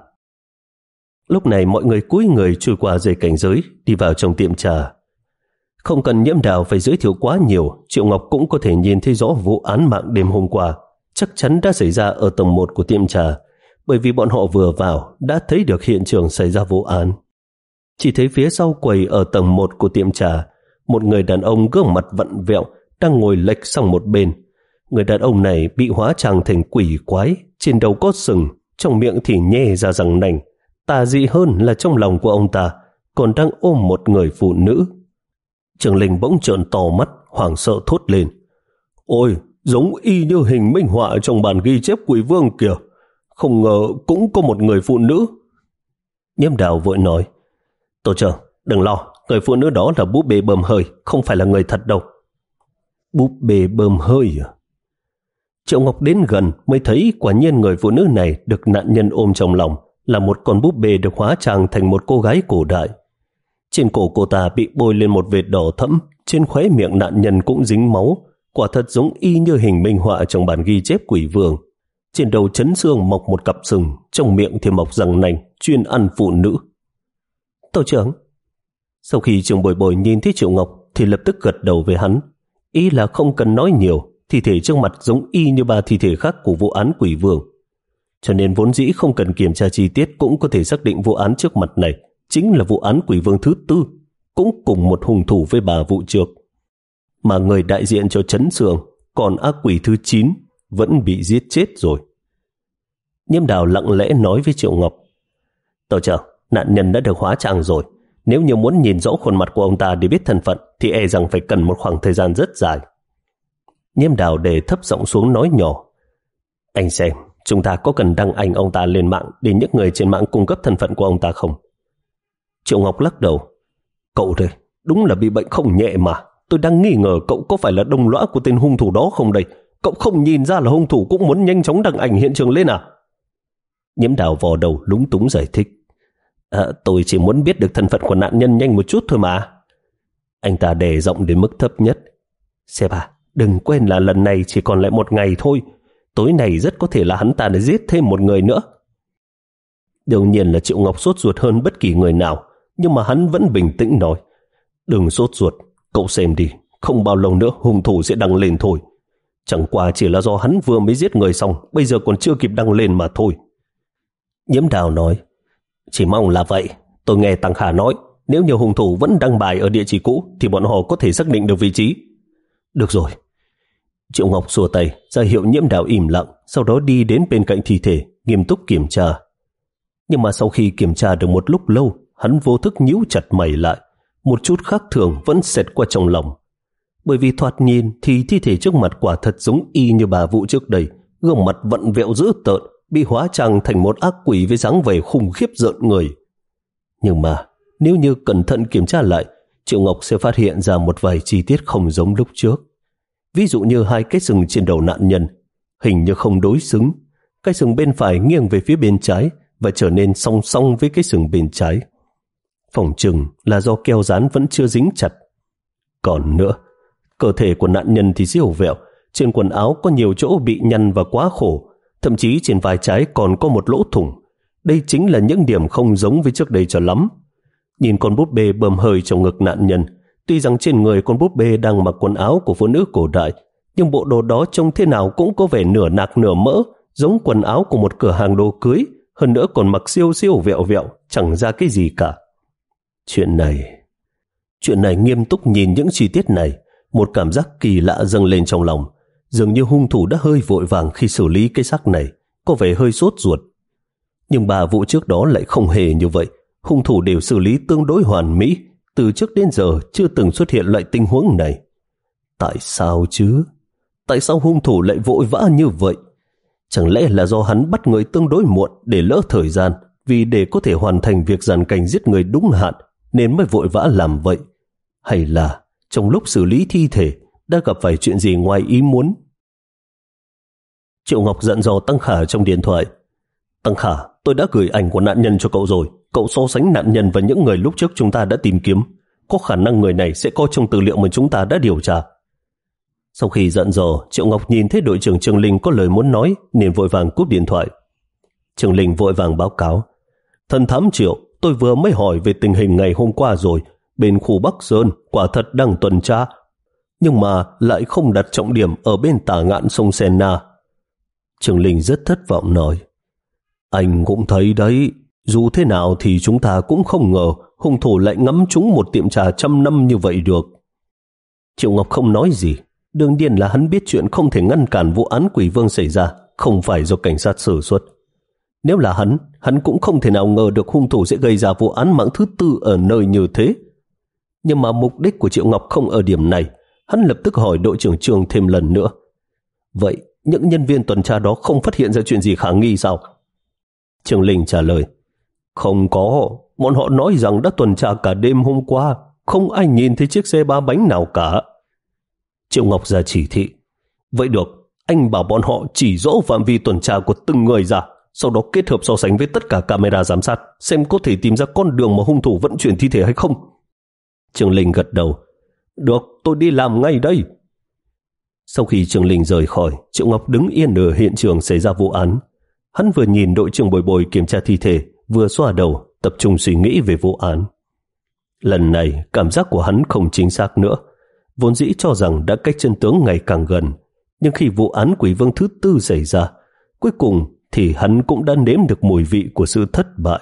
Lúc này mọi người cúi người trôi qua dây cảnh giới, đi vào trong tiệm trà. Không cần Nhiễm Đào phải giới thiệu quá nhiều, Triệu Ngọc cũng có thể nhìn thấy rõ vụ án mạng đêm hôm qua chắc chắn đã xảy ra ở tầng một của tiệm trà, bởi vì bọn họ vừa vào đã thấy được hiện trường xảy ra vụ án. Chỉ thấy phía sau quầy ở tầng một của tiệm trà, một người đàn ông gương mặt vặn vẹo đang ngồi lệch sang một bên. Người đàn ông này bị hóa trang thành quỷ quái, trên đầu có sừng, trong miệng thì nhe ra răng nanh. Tà dị hơn là trong lòng của ông ta còn đang ôm một người phụ nữ. Trường Linh bỗng trợn to mắt, hoảng sợ thốt lên: Ôi, giống y như hình minh họa trong bản ghi chép Quỷ Vương kìa, không ngờ cũng có một người phụ nữ. Nhiễm Đào vội nói: Tổ trưởng, đừng lo, người phụ nữ đó là búp bê bơm hơi, không phải là người thật đâu. Búp bê bơm hơi à? Triệu Ngọc đến gần mới thấy quả nhiên người phụ nữ này được nạn nhân ôm trong lòng là một con búp bê được hóa trang thành một cô gái cổ đại. Trên cổ cô ta bị bôi lên một vệt đỏ thẫm, trên khóe miệng nạn nhân cũng dính máu, quả thật giống y như hình minh họa trong bản ghi chép Quỷ Vương. Trên đầu chấn xương mọc một cặp sừng, trong miệng thì mọc răng nanh, chuyên ăn phụ nữ. Tổ trưởng. Sau khi Trường Bồi Bồi nhìn thấy Triệu Ngọc thì lập tức gật đầu với hắn, ý là không cần nói nhiều, thi thể trước mặt giống y như ba thi thể khác của vụ án Quỷ Vương. Cho nên vốn dĩ không cần kiểm tra chi tiết cũng có thể xác định vụ án trước mặt này chính là vụ án Quỷ Vương thứ tư, cũng cùng một hung thủ với bà vụ trước. Mà người đại diện cho chấn xương, còn ác quỷ thứ chín, vẫn bị giết chết rồi. Nhiễm Đào lặng lẽ nói với Triệu Ngọc: Tổ trưởng, nạn nhân đã được hóa trang rồi. Nếu như muốn nhìn rõ khuôn mặt của ông ta để biết thân phận thì e rằng phải cần một khoảng thời gian rất dài. Nhiễm Đào để thấp giọng xuống nói nhỏ: Anh xem, chúng ta có cần đăng ảnh ông ta lên mạng để những người trên mạng cung cấp thân phận của ông ta không? Triệu Ngọc lắc đầu: Cậu đây, đúng là bị bệnh không nhẹ mà. Tôi đang nghi ngờ cậu có phải là đồng lõa của tên hung thủ đó không đây? Cậu không nhìn ra là hung thủ cũng muốn nhanh chóng đăng ảnh hiện trường lên à? Nhiễm Đào vò đầu lúng túng giải thích: à, Tôi chỉ muốn biết được thân phận của nạn nhân nhanh một chút thôi mà. Anh ta đè giọng đến mức thấp nhất: Sếp à, đừng quên là lần này chỉ còn lại một ngày thôi. Tối nay rất có thể là hắn ta đã giết thêm một người nữa. Đương nhiên là Triệu Ngọc sốt ruột hơn bất kỳ người nào, nhưng mà hắn vẫn bình tĩnh nói: Đừng sốt ruột, cậu xem đi, không bao lâu nữa hung thủ sẽ đăng lên thôi. Chẳng qua chỉ là do hắn vừa mới giết người xong, bây giờ còn chưa kịp đăng lên mà thôi. Nhiễm Đào nói: Chỉ mong là vậy. Tôi nghe Tăng Khả nói, nếu như hung thủ vẫn đăng bài ở địa chỉ cũ thì bọn họ có thể xác định được vị trí. Được rồi. Triệu Ngọc xua tay ra hiệu Nhiễm Đào im lặng, sau đó đi đến bên cạnh thi thể, nghiêm túc kiểm tra. Nhưng mà sau khi kiểm tra được một lúc lâu, hắn vô thức nhíu chặt mày lại. Một chút khác thường vẫn xẹt qua trong lòng. Bởi vì thoạt nhìn thì thi thể trước mặt quả thật giống y như bà vụ trước đây, gương mặt vặn vẹo dữ tợn, bị hóa trang thành một ác quỷ với dáng vẻ khủng khiếp rợn người. Nhưng mà nếu như cẩn thận kiểm tra lại, Triệu Ngọc sẽ phát hiện ra một vài chi tiết không giống lúc trước. Ví dụ như hai cái sừng trên đầu nạn nhân hình như không đối xứng, cái sừng bên phải nghiêng về phía bên trái và trở nên song song với cái sừng bên trái. Phỏng chừng là do keo dán vẫn chưa dính chặt. Còn nữa, cơ thể của nạn nhân thì siêu vẹo, trên quần áo có nhiều chỗ bị nhăn và quá khổ, thậm chí trên vai trái còn có một lỗ thủng. Đây chính là những điểm không giống với trước đây cho lắm. Nhìn con búp bê bơm hơi trong ngực nạn nhân, tuy rằng trên người con búp bê đang mặc quần áo của phụ nữ cổ đại, nhưng bộ đồ đó trông thế nào cũng có vẻ nửa nạc nửa mỡ, giống quần áo của một cửa hàng đồ cưới, hơn nữa còn mặc siêu siêu vẹo vẹo, chẳng ra cái gì cả. Chuyện này... Chuyện này nghiêm túc nhìn những chi tiết này, một cảm giác kỳ lạ dâng lên trong lòng. Dường như hung thủ đã hơi vội vàng khi xử lý cái xác này, có vẻ hơi sốt ruột. Nhưng ba vụ trước đó lại không hề như vậy. Hung thủ đều xử lý tương đối hoàn mỹ, từ trước đến giờ chưa từng xuất hiện loại tình huống này. Tại sao chứ? Tại sao hung thủ lại vội vã như vậy? Chẳng lẽ là do hắn bắt người tương đối muộn để lỡ thời gian, vì để có thể hoàn thành việc dàn cảnh giết người đúng hạn nên mới vội vã làm vậy? Hay là trong lúc xử lý thi thể đã gặp phải chuyện gì ngoài ý muốn? Triệu Ngọc dặn dò Tăng Khả trong điện thoại. Tăng Khả, tôi đã gửi ảnh của nạn nhân cho cậu rồi. Cậu so sánh nạn nhân và những người lúc trước chúng ta đã tìm kiếm. Có khả năng người này sẽ có trong tư liệu mà chúng ta đã điều tra. Sau khi dặn dò, Triệu Ngọc nhìn thấy đội trưởng Trường Linh có lời muốn nói nên vội vàng cúp điện thoại. Trường Linh vội vàng báo cáo. Thần thám Triệu, tôi vừa mới hỏi về tình hình ngày hôm qua rồi. Bên khu Bắc Sơn quả thật đang tuần tra, nhưng mà lại không đặt trọng điểm ở bên tả ngạn sông Senna. Trường Linh rất thất vọng nói. Anh cũng thấy đấy, dù thế nào thì chúng ta cũng không ngờ hung thủ lại ngắm trúng một tiệm trà trăm năm như vậy được. Triệu Ngọc không nói gì. Đương nhiên là hắn biết chuyện không thể ngăn cản vụ án Quỷ Vương xảy ra không phải do cảnh sát xử xuất. Nếu là hắn, hắn cũng không thể nào ngờ được hung thủ sẽ gây ra vụ án mạng thứ tư ở nơi như thế. Nhưng mà mục đích của Triệu Ngọc không ở điểm này. Hắn lập tức hỏi đội trưởng Trường thêm lần nữa. Vậy những nhân viên tuần tra đó không phát hiện ra chuyện gì khả nghi sao? Trường Linh trả lời. Không có, bọn họ nói rằng đã tuần tra cả đêm hôm qua, không ai nhìn thấy chiếc xe ba bánh nào cả. Triệu Ngọc ra chỉ thị. Vậy được, anh bảo bọn họ chỉ rõ phạm vi tuần tra của từng người ra, sau đó kết hợp so sánh với tất cả camera giám sát, xem có thể tìm ra con đường mà hung thủ vận chuyển thi thể hay không. Trường Linh gật đầu. Được, tôi đi làm ngay đây. Sau khi Trường Linh rời khỏi, Triệu Ngọc đứng yên ở hiện trường xảy ra vụ án. Hắn vừa nhìn đội trưởng Bồi Bồi kiểm tra thi thể, vừa xoa đầu, tập trung suy nghĩ về vụ án. Lần này, cảm giác của hắn không chính xác nữa. Vốn dĩ cho rằng đã cách chân tướng ngày càng gần, nhưng khi vụ án Quỷ Vương thứ tư xảy ra, cuối cùng thì hắn cũng đã nếm được mùi vị của sự thất bại.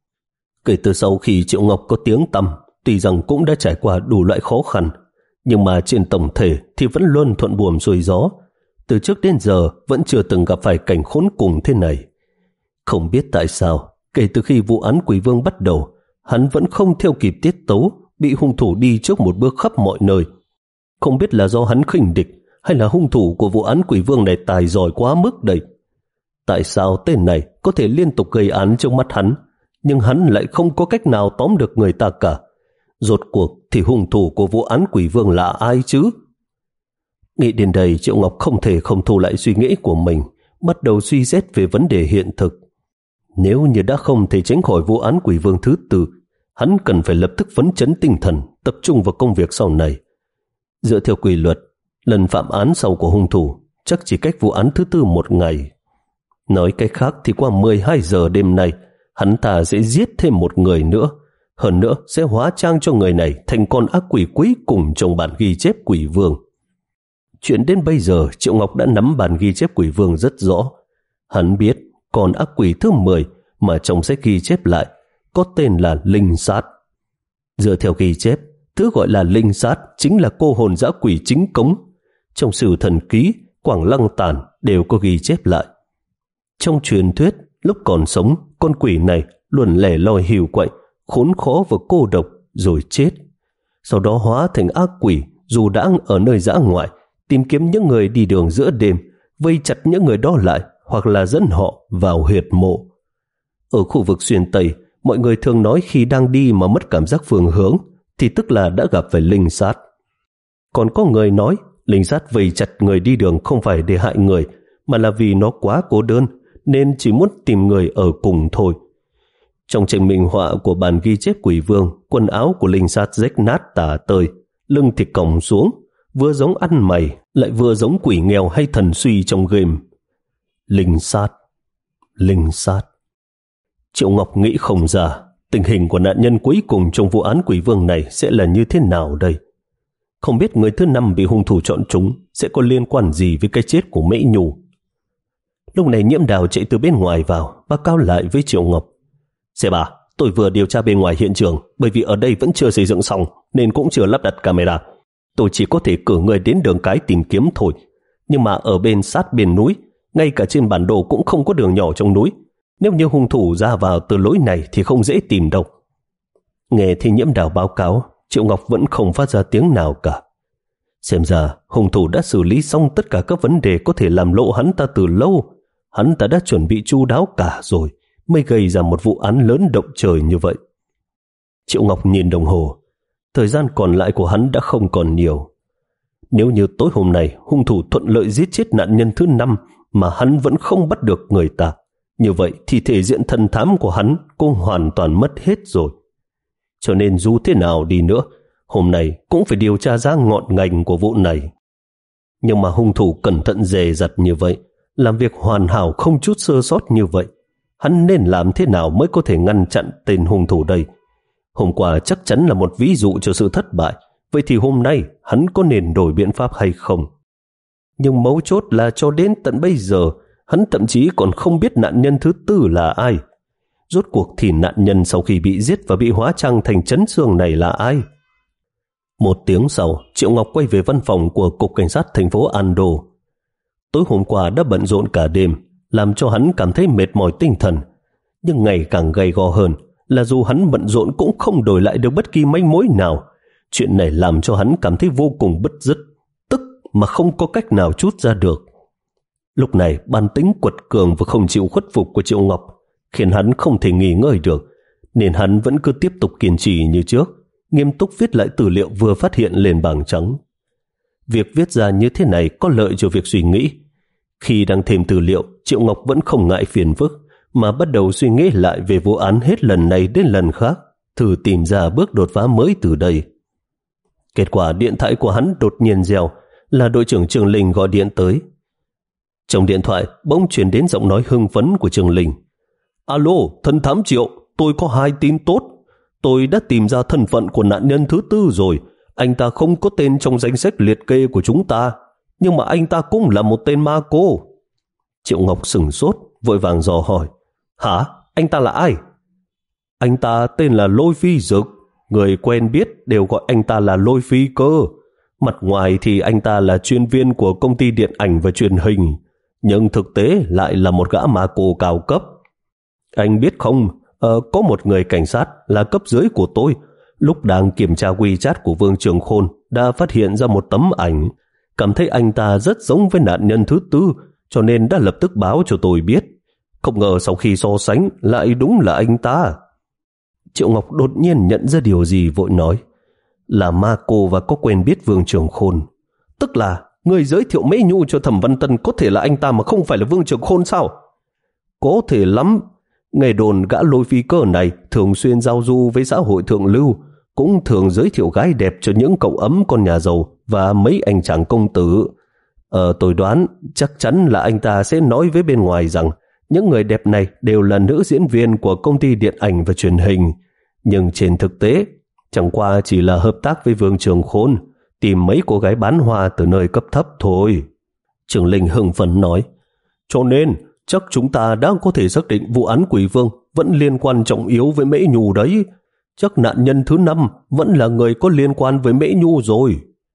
Kể từ sau khi Triệu Ngọc có tiếng tăm, tuy rằng cũng đã trải qua đủ loại khó khăn, nhưng mà trên tổng thể thì vẫn luôn thuận buồm xuôi gió. Từ trước đến giờ vẫn chưa từng gặp phải cảnh khốn cùng thế này. Không biết tại sao, kể từ khi vụ án Quỷ Vương bắt đầu, hắn vẫn không theo kịp tiết tấu, bị hung thủ đi trước một bước khắp mọi nơi. Không biết là do hắn khinh địch hay là hung thủ của vụ án Quỷ Vương này tài giỏi quá mức đây. Tại sao tên này có thể liên tục gây án trước mắt hắn, nhưng hắn lại không có cách nào tóm được người ta cả? Rốt cuộc thì hung thủ của vụ án Quỷ Vương là ai chứ? Nghĩ đến đây, Triệu Ngọc không thể không thu lại suy nghĩ của mình, bắt đầu suy xét về vấn đề hiện thực. Nếu như đã không thể tránh khỏi vụ án Quỷ Vương thứ tư, hắn cần phải lập tức phấn chấn tinh thần, tập trung vào công việc sau này. Dựa theo quy luật, lần phạm án sau của hung thủ chắc chỉ cách vụ án thứ tư một ngày. Nói cách khác thì qua mười hai giờ đêm nay, hắn ta sẽ giết thêm một người nữa. Hơn nữa sẽ hóa trang cho người này thành con ác quỷ cuối cùng trong bản ghi chép Quỷ Vương. Chuyện đến bây giờ, Triệu Ngọc đã nắm bản ghi chép Quỷ Vương rất rõ. Hắn biết con ác quỷ thứ mười mà trong sách ghi chép lại có tên là Linh Sát. Dựa theo ghi chép, thứ gọi là Linh Sát chính là cô hồn dã quỷ chính cống. Trong Sử Thần Ký, Quảng Lăng Tản đều có ghi chép lại. Trong truyền thuyết, lúc còn sống, con quỷ này luôn lẻ loi hiu quạnh, khốn khó và cô độc rồi chết. Sau đó hóa thành ác quỷ, dù đang ở nơi dã ngoại, tìm kiếm những người đi đường giữa đêm, vây chặt những người đó lại hoặc là dẫn họ vào huyệt mộ. Ở khu vực xuyên Tây, mọi người thường nói khi đang đi mà mất cảm giác phương hướng thì tức là đã gặp phải linh sát. Còn có người nói linh sát vây chặt người đi đường không phải để hại người, mà là vì nó quá cô đơn nên chỉ muốn tìm người ở cùng thôi. Trong tranh minh họa của bản ghi chép quỷ vương, quần áo của linh sát rách nát tả tơi, lưng thì còng xuống, vừa giống ăn mày, lại vừa giống quỷ nghèo hay thần suy trong game. Linh sát, linh sát. Triệu Ngọc nghĩ không ra tình hình của nạn nhân cuối cùng trong vụ án quỷ vương này sẽ là như thế nào đây. Không biết người thứ năm bị hung thủ chọn trúng sẽ có liên quan gì với cái chết của Mễ Nhu. Lúc này Nhiễm Đào chạy từ bên ngoài vào, báo cáo lại với Triệu Ngọc. Xe bà, tôi vừa điều tra bên ngoài hiện trường, bởi vì ở đây vẫn chưa xây dựng xong nên cũng chưa lắp đặt camera. Tôi chỉ có thể cử người đến đường cái tìm kiếm thôi. Nhưng mà ở bên sát bên núi, ngay cả trên bản đồ cũng không có đường nhỏ trong núi. Nếu như hung thủ ra vào từ lối này thì không dễ tìm đâu. Nghe thì Nhiễm Đào báo cáo, Triệu Ngọc vẫn không phát ra tiếng nào cả. Xem ra hung thủ đã xử lý xong tất cả các vấn đề có thể làm lộ hắn ta từ lâu. Hắn ta đã chuẩn bị chu đáo cả rồi mới gây ra một vụ án lớn động trời như vậy. Triệu Ngọc nhìn đồng hồ, thời gian còn lại của hắn đã không còn nhiều. Nếu như tối hôm nay hung thủ thuận lợi giết chết nạn nhân thứ năm mà hắn vẫn không bắt được người ta, như vậy thì thể diện thần thám của hắn cũng hoàn toàn mất hết rồi. Cho nên dù thế nào đi nữa, hôm nay cũng phải điều tra ra ngọn ngành của vụ này. Nhưng mà hung thủ cẩn thận dè dặt như vậy, làm việc hoàn hảo không chút sơ sót như vậy, hắn nên làm thế nào mới có thể ngăn chặn tên hung thủ đây? Hôm qua chắc chắn là một ví dụ cho sự thất bại, vậy thì hôm nay hắn có nên đổi biện pháp hay không? Nhưng mấu chốt là cho đến tận bây giờ, hắn thậm chí còn không biết nạn nhân thứ tư là ai. Rốt cuộc thì nạn nhân sau khi bị giết và bị hóa trang thành Chấn Xương này là ai? Một tiếng sau, Triệu Ngọc quay về văn phòng của Cục Cảnh sát thành phố Ando. Tối hôm qua đã bận rộn cả đêm, làm cho hắn cảm thấy mệt mỏi tinh thần. Nhưng ngày càng gay go hơn là dù hắn bận rộn cũng không đổi lại được bất kỳ manh mối nào. Chuyện này làm cho hắn cảm thấy vô cùng bứt rứt, tức mà không có cách nào trút ra được. Lúc này bản tính quật cường và không chịu khuất phục của Triệu Ngọc khiến hắn không thể nghỉ ngơi được, nên hắn vẫn cứ tiếp tục kiên trì như trước, nghiêm túc viết lại tư liệu vừa phát hiện lên bảng trắng. Việc viết ra như thế này có lợi cho việc suy nghĩ. Khi đang thêm tư liệu, Triệu Ngọc vẫn không ngại phiền phức, mà bắt đầu suy nghĩ lại về vụ án hết lần này đến lần khác, thử tìm ra bước đột phá mới từ đây. Kết quả điện thoại của hắn đột nhiên reo, là đội trưởng Trường Linh gọi điện tới. Trong điện thoại bỗng truyền đến giọng nói hưng phấn của Trường Linh. Alo, thân thám Triệu, tôi có hai tin tốt. Tôi đã tìm ra thân phận của nạn nhân thứ tư rồi. Anh ta không có tên trong danh sách liệt kê của chúng ta, nhưng mà anh ta cũng là một tên ma cô. Triệu Ngọc sửng sốt, vội vàng dò hỏi. Hả? Anh ta là ai? Anh ta tên là Lôi Phi Dực. Người quen biết đều gọi anh ta là Lôi Phi cơ. Mặt ngoài thì anh ta là chuyên viên của công ty điện ảnh và truyền hình, nhưng thực tế lại là một gã ma cô cao cấp. Anh biết không, ờ, có một người cảnh sát là cấp dưới của tôi, lúc đang kiểm tra WeChat của Vương Trường Khôn đã phát hiện ra một tấm ảnh, cảm thấy anh ta rất giống với nạn nhân thứ tư, cho nên đã lập tức báo cho tôi biết. Không ngờ sau khi so sánh lại đúng là anh ta. Triệu Ngọc đột nhiên nhận ra điều gì vội nói. Là ma cô và có quen biết Vương Trường Khôn. Tức là người giới thiệu Mễ Nhu cho Thẩm Văn Tân có thể là anh ta mà không phải là Vương Trường Khôn sao? Có thể lắm. Nghe đồn gã Lôi Phi cơ này thường xuyên giao du với xã hội thượng lưu, cũng thường giới thiệu gái đẹp cho những cậu ấm con nhà giàu và mấy anh chàng công tử. Ờ, tôi đoán chắc chắn là anh ta sẽ nói với bên ngoài rằng những người đẹp này đều là nữ diễn viên của công ty điện ảnh và truyền hình. Nhưng trên thực tế, chẳng qua chỉ là hợp tác với Vương Trường Khôn, tìm mấy cô gái bán hoa từ nơi cấp thấp thôi. Trường Linh hưng phấn nói. Cho nên, chắc chúng ta đã có thể xác định vụ án Quỷ Vương vẫn liên quan trọng yếu với Mễ Nhu đấy. Chắc nạn nhân thứ năm vẫn là người có liên quan với Mễ Nhu rồi.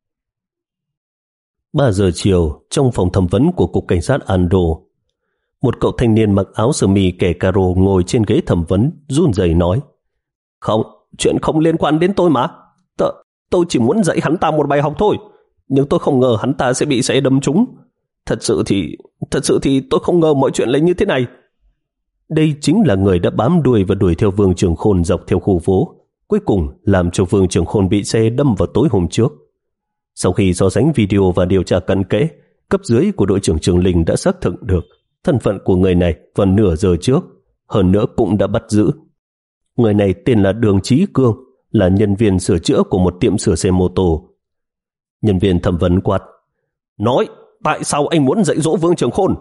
ba giờ chiều, trong phòng thẩm vấn của Cục Cảnh sát Ando, một cậu thanh niên mặc áo sơ mi kẻ caro ngồi trên ghế thẩm vấn, run rẩy nói. Không, chuyện không liên quan đến tôi mà. T tôi chỉ muốn dạy hắn ta một bài học thôi. Nhưng tôi không ngờ hắn ta sẽ bị xe đâm trúng. Thật sự thì, thật sự thì tôi không ngờ mọi chuyện lại như thế này. Đây chính là người đã bám đuôi và đuổi theo Vương Trường Khôn dọc theo khu phố, cuối cùng làm cho Vương Trường Khôn bị xe đâm vào tối hôm trước. Sau khi so sánh video và điều tra cặn kẽ, cấp dưới của đội trưởng Trường Linh đã xác thực được Thân phận của người này vào nửa giờ trước, hơn nữa cũng đã bắt giữ. Người này tên là Đường Chí Cương, là nhân viên sửa chữa của một tiệm sửa xe mô tô. Nhân viên thẩm vấn quát: Nói, tại sao anh muốn dạy dỗ Vương Trường Khôn?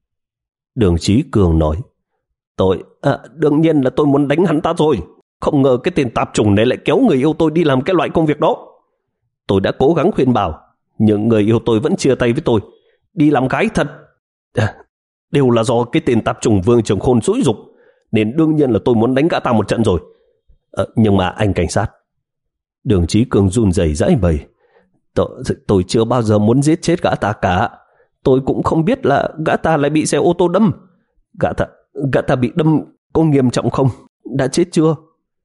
Đường Chí Cương nói: Tôi, à, đương nhiên là tôi muốn đánh hắn ta rồi. Không ngờ cái tên tạp chủng này lại kéo người yêu tôi đi làm cái loại công việc đó. Tôi đã cố gắng khuyên bảo, nhưng người yêu tôi vẫn chia tay với tôi, đi làm gái thật. À, đều là do cái tên tạp chủng Vương Trường Khôn xúi giục, nên đương nhiên là tôi muốn đánh gã ta một trận rồi. À, nhưng mà anh cảnh sát. Đường Chí Cương run rẩy giãi bày: Tôi, tôi chưa bao giờ muốn giết chết gã ta cả. Tôi cũng không biết là gã ta lại bị xe ô tô đâm. Gã ta, gã ta bị đâm có nghiêm trọng không? Đã chết chưa?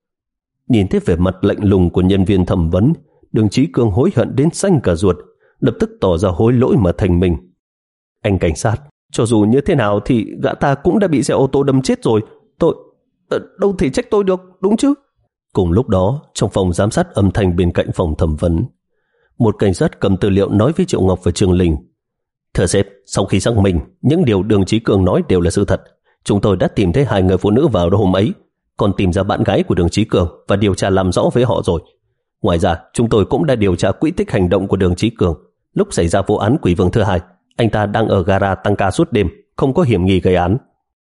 Nhìn thấy vẻ mặt lạnh lùng của nhân viên thẩm vấn, Đường Chí Cương hối hận đến xanh cả ruột, lập tức tỏ ra hối lỗi mà thành mình. Anh cảnh sát, cho dù như thế nào thì gã ta cũng đã bị xe ô tô đâm chết rồi. Tôi, đâu thể trách tôi được, đúng chứ? Cùng lúc đó, trong phòng giám sát âm thanh bên cạnh phòng thẩm vấn, một cảnh sát cầm tư liệu nói với Triệu Ngọc và Trương Linh: Thưa sếp, sau khi xác minh, những điều Đường Chí Cương nói đều là sự thật. Chúng tôi đã tìm thấy hai người phụ nữ vào hôm ấy, còn tìm ra bạn gái của Đường Chí Cương và điều tra làm rõ với họ rồi. Ngoài ra, chúng tôi cũng đã điều tra quỹ tích hành động của Đường Chí Cương. Lúc xảy ra vụ án Quỷ Vương thứ hai, anh ta đang ở gara tăng ca suốt đêm, không có hiểm nghi gây án.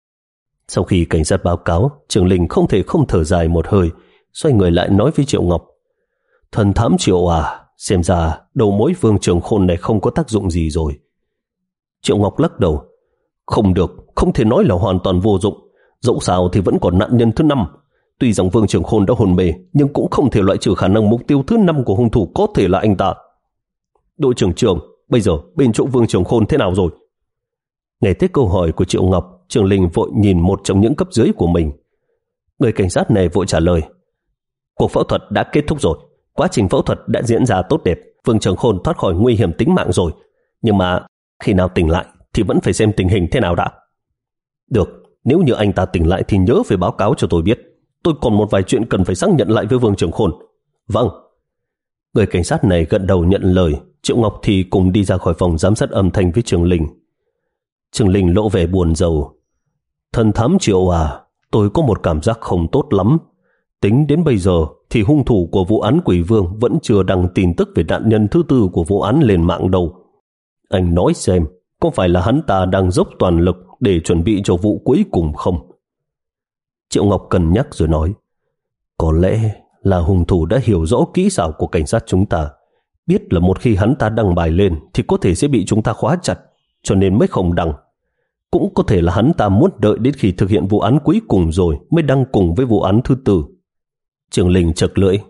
Sau khi cảnh sát báo cáo, Trương Linh không thể không thở dài một hơi, xoay người lại nói với Triệu Ngọc: Thần thám Triệu à, xem ra đầu mối Vương Trường Khôn này không có tác dụng gì rồi. Triệu Ngọc lắc đầu: Không được, không thể nói là hoàn toàn vô dụng. Dẫu sao thì vẫn còn nạn nhân thứ năm. Tuy rằng Vương Trường Khôn đã hôn mê, nhưng cũng không thể loại trừ khả năng mục tiêu thứ năm của hung thủ có thể là anh ta. Đội trưởng Trường, bây giờ bên chỗ Vương Trường Khôn thế nào rồi? Nghe tới câu hỏi của Triệu Ngọc, Trương Linh vội nhìn một trong những cấp dưới của mình. Người cảnh sát này vội trả lời: Cuộc phẫu thuật đã kết thúc rồi. Quá trình phẫu thuật đã diễn ra tốt đẹp. Vương Trường Khôn thoát khỏi nguy hiểm tính mạng rồi. Nhưng mà khi nào tỉnh lại thì vẫn phải xem tình hình thế nào đã. Được, nếu như anh ta tỉnh lại thì nhớ phải báo cáo cho tôi biết. Tôi còn một vài chuyện cần phải xác nhận lại với Vương Trường Khôn. Vâng. Người cảnh sát này gật đầu nhận lời. Triệu Ngọc thì cùng đi ra khỏi phòng giám sát âm thanh với Trương Linh. Trương Linh lộ vẻ buồn rầu: Thần thám Triệu à, tôi có một cảm giác không tốt lắm. Tính đến bây giờ thì hung thủ của vụ án Quỷ Vương vẫn chưa đăng tin tức về nạn nhân thứ tư của vụ án lên mạng đâu. Anh nói xem, có phải là hắn ta đang dốc toàn lực để chuẩn bị cho vụ cuối cùng không? Triệu Ngọc cân nhắc rồi nói: Có lẽ là hung thủ đã hiểu rõ kỹ xảo của cảnh sát chúng ta, biết là một khi hắn ta đăng bài lên thì có thể sẽ bị chúng ta khóa chặt, cho nên mới không đăng. Cũng có thể là hắn ta muốn đợi đến khi thực hiện vụ án cuối cùng rồi mới đăng cùng với vụ án thứ tư. Trương Linh chật lưỡi: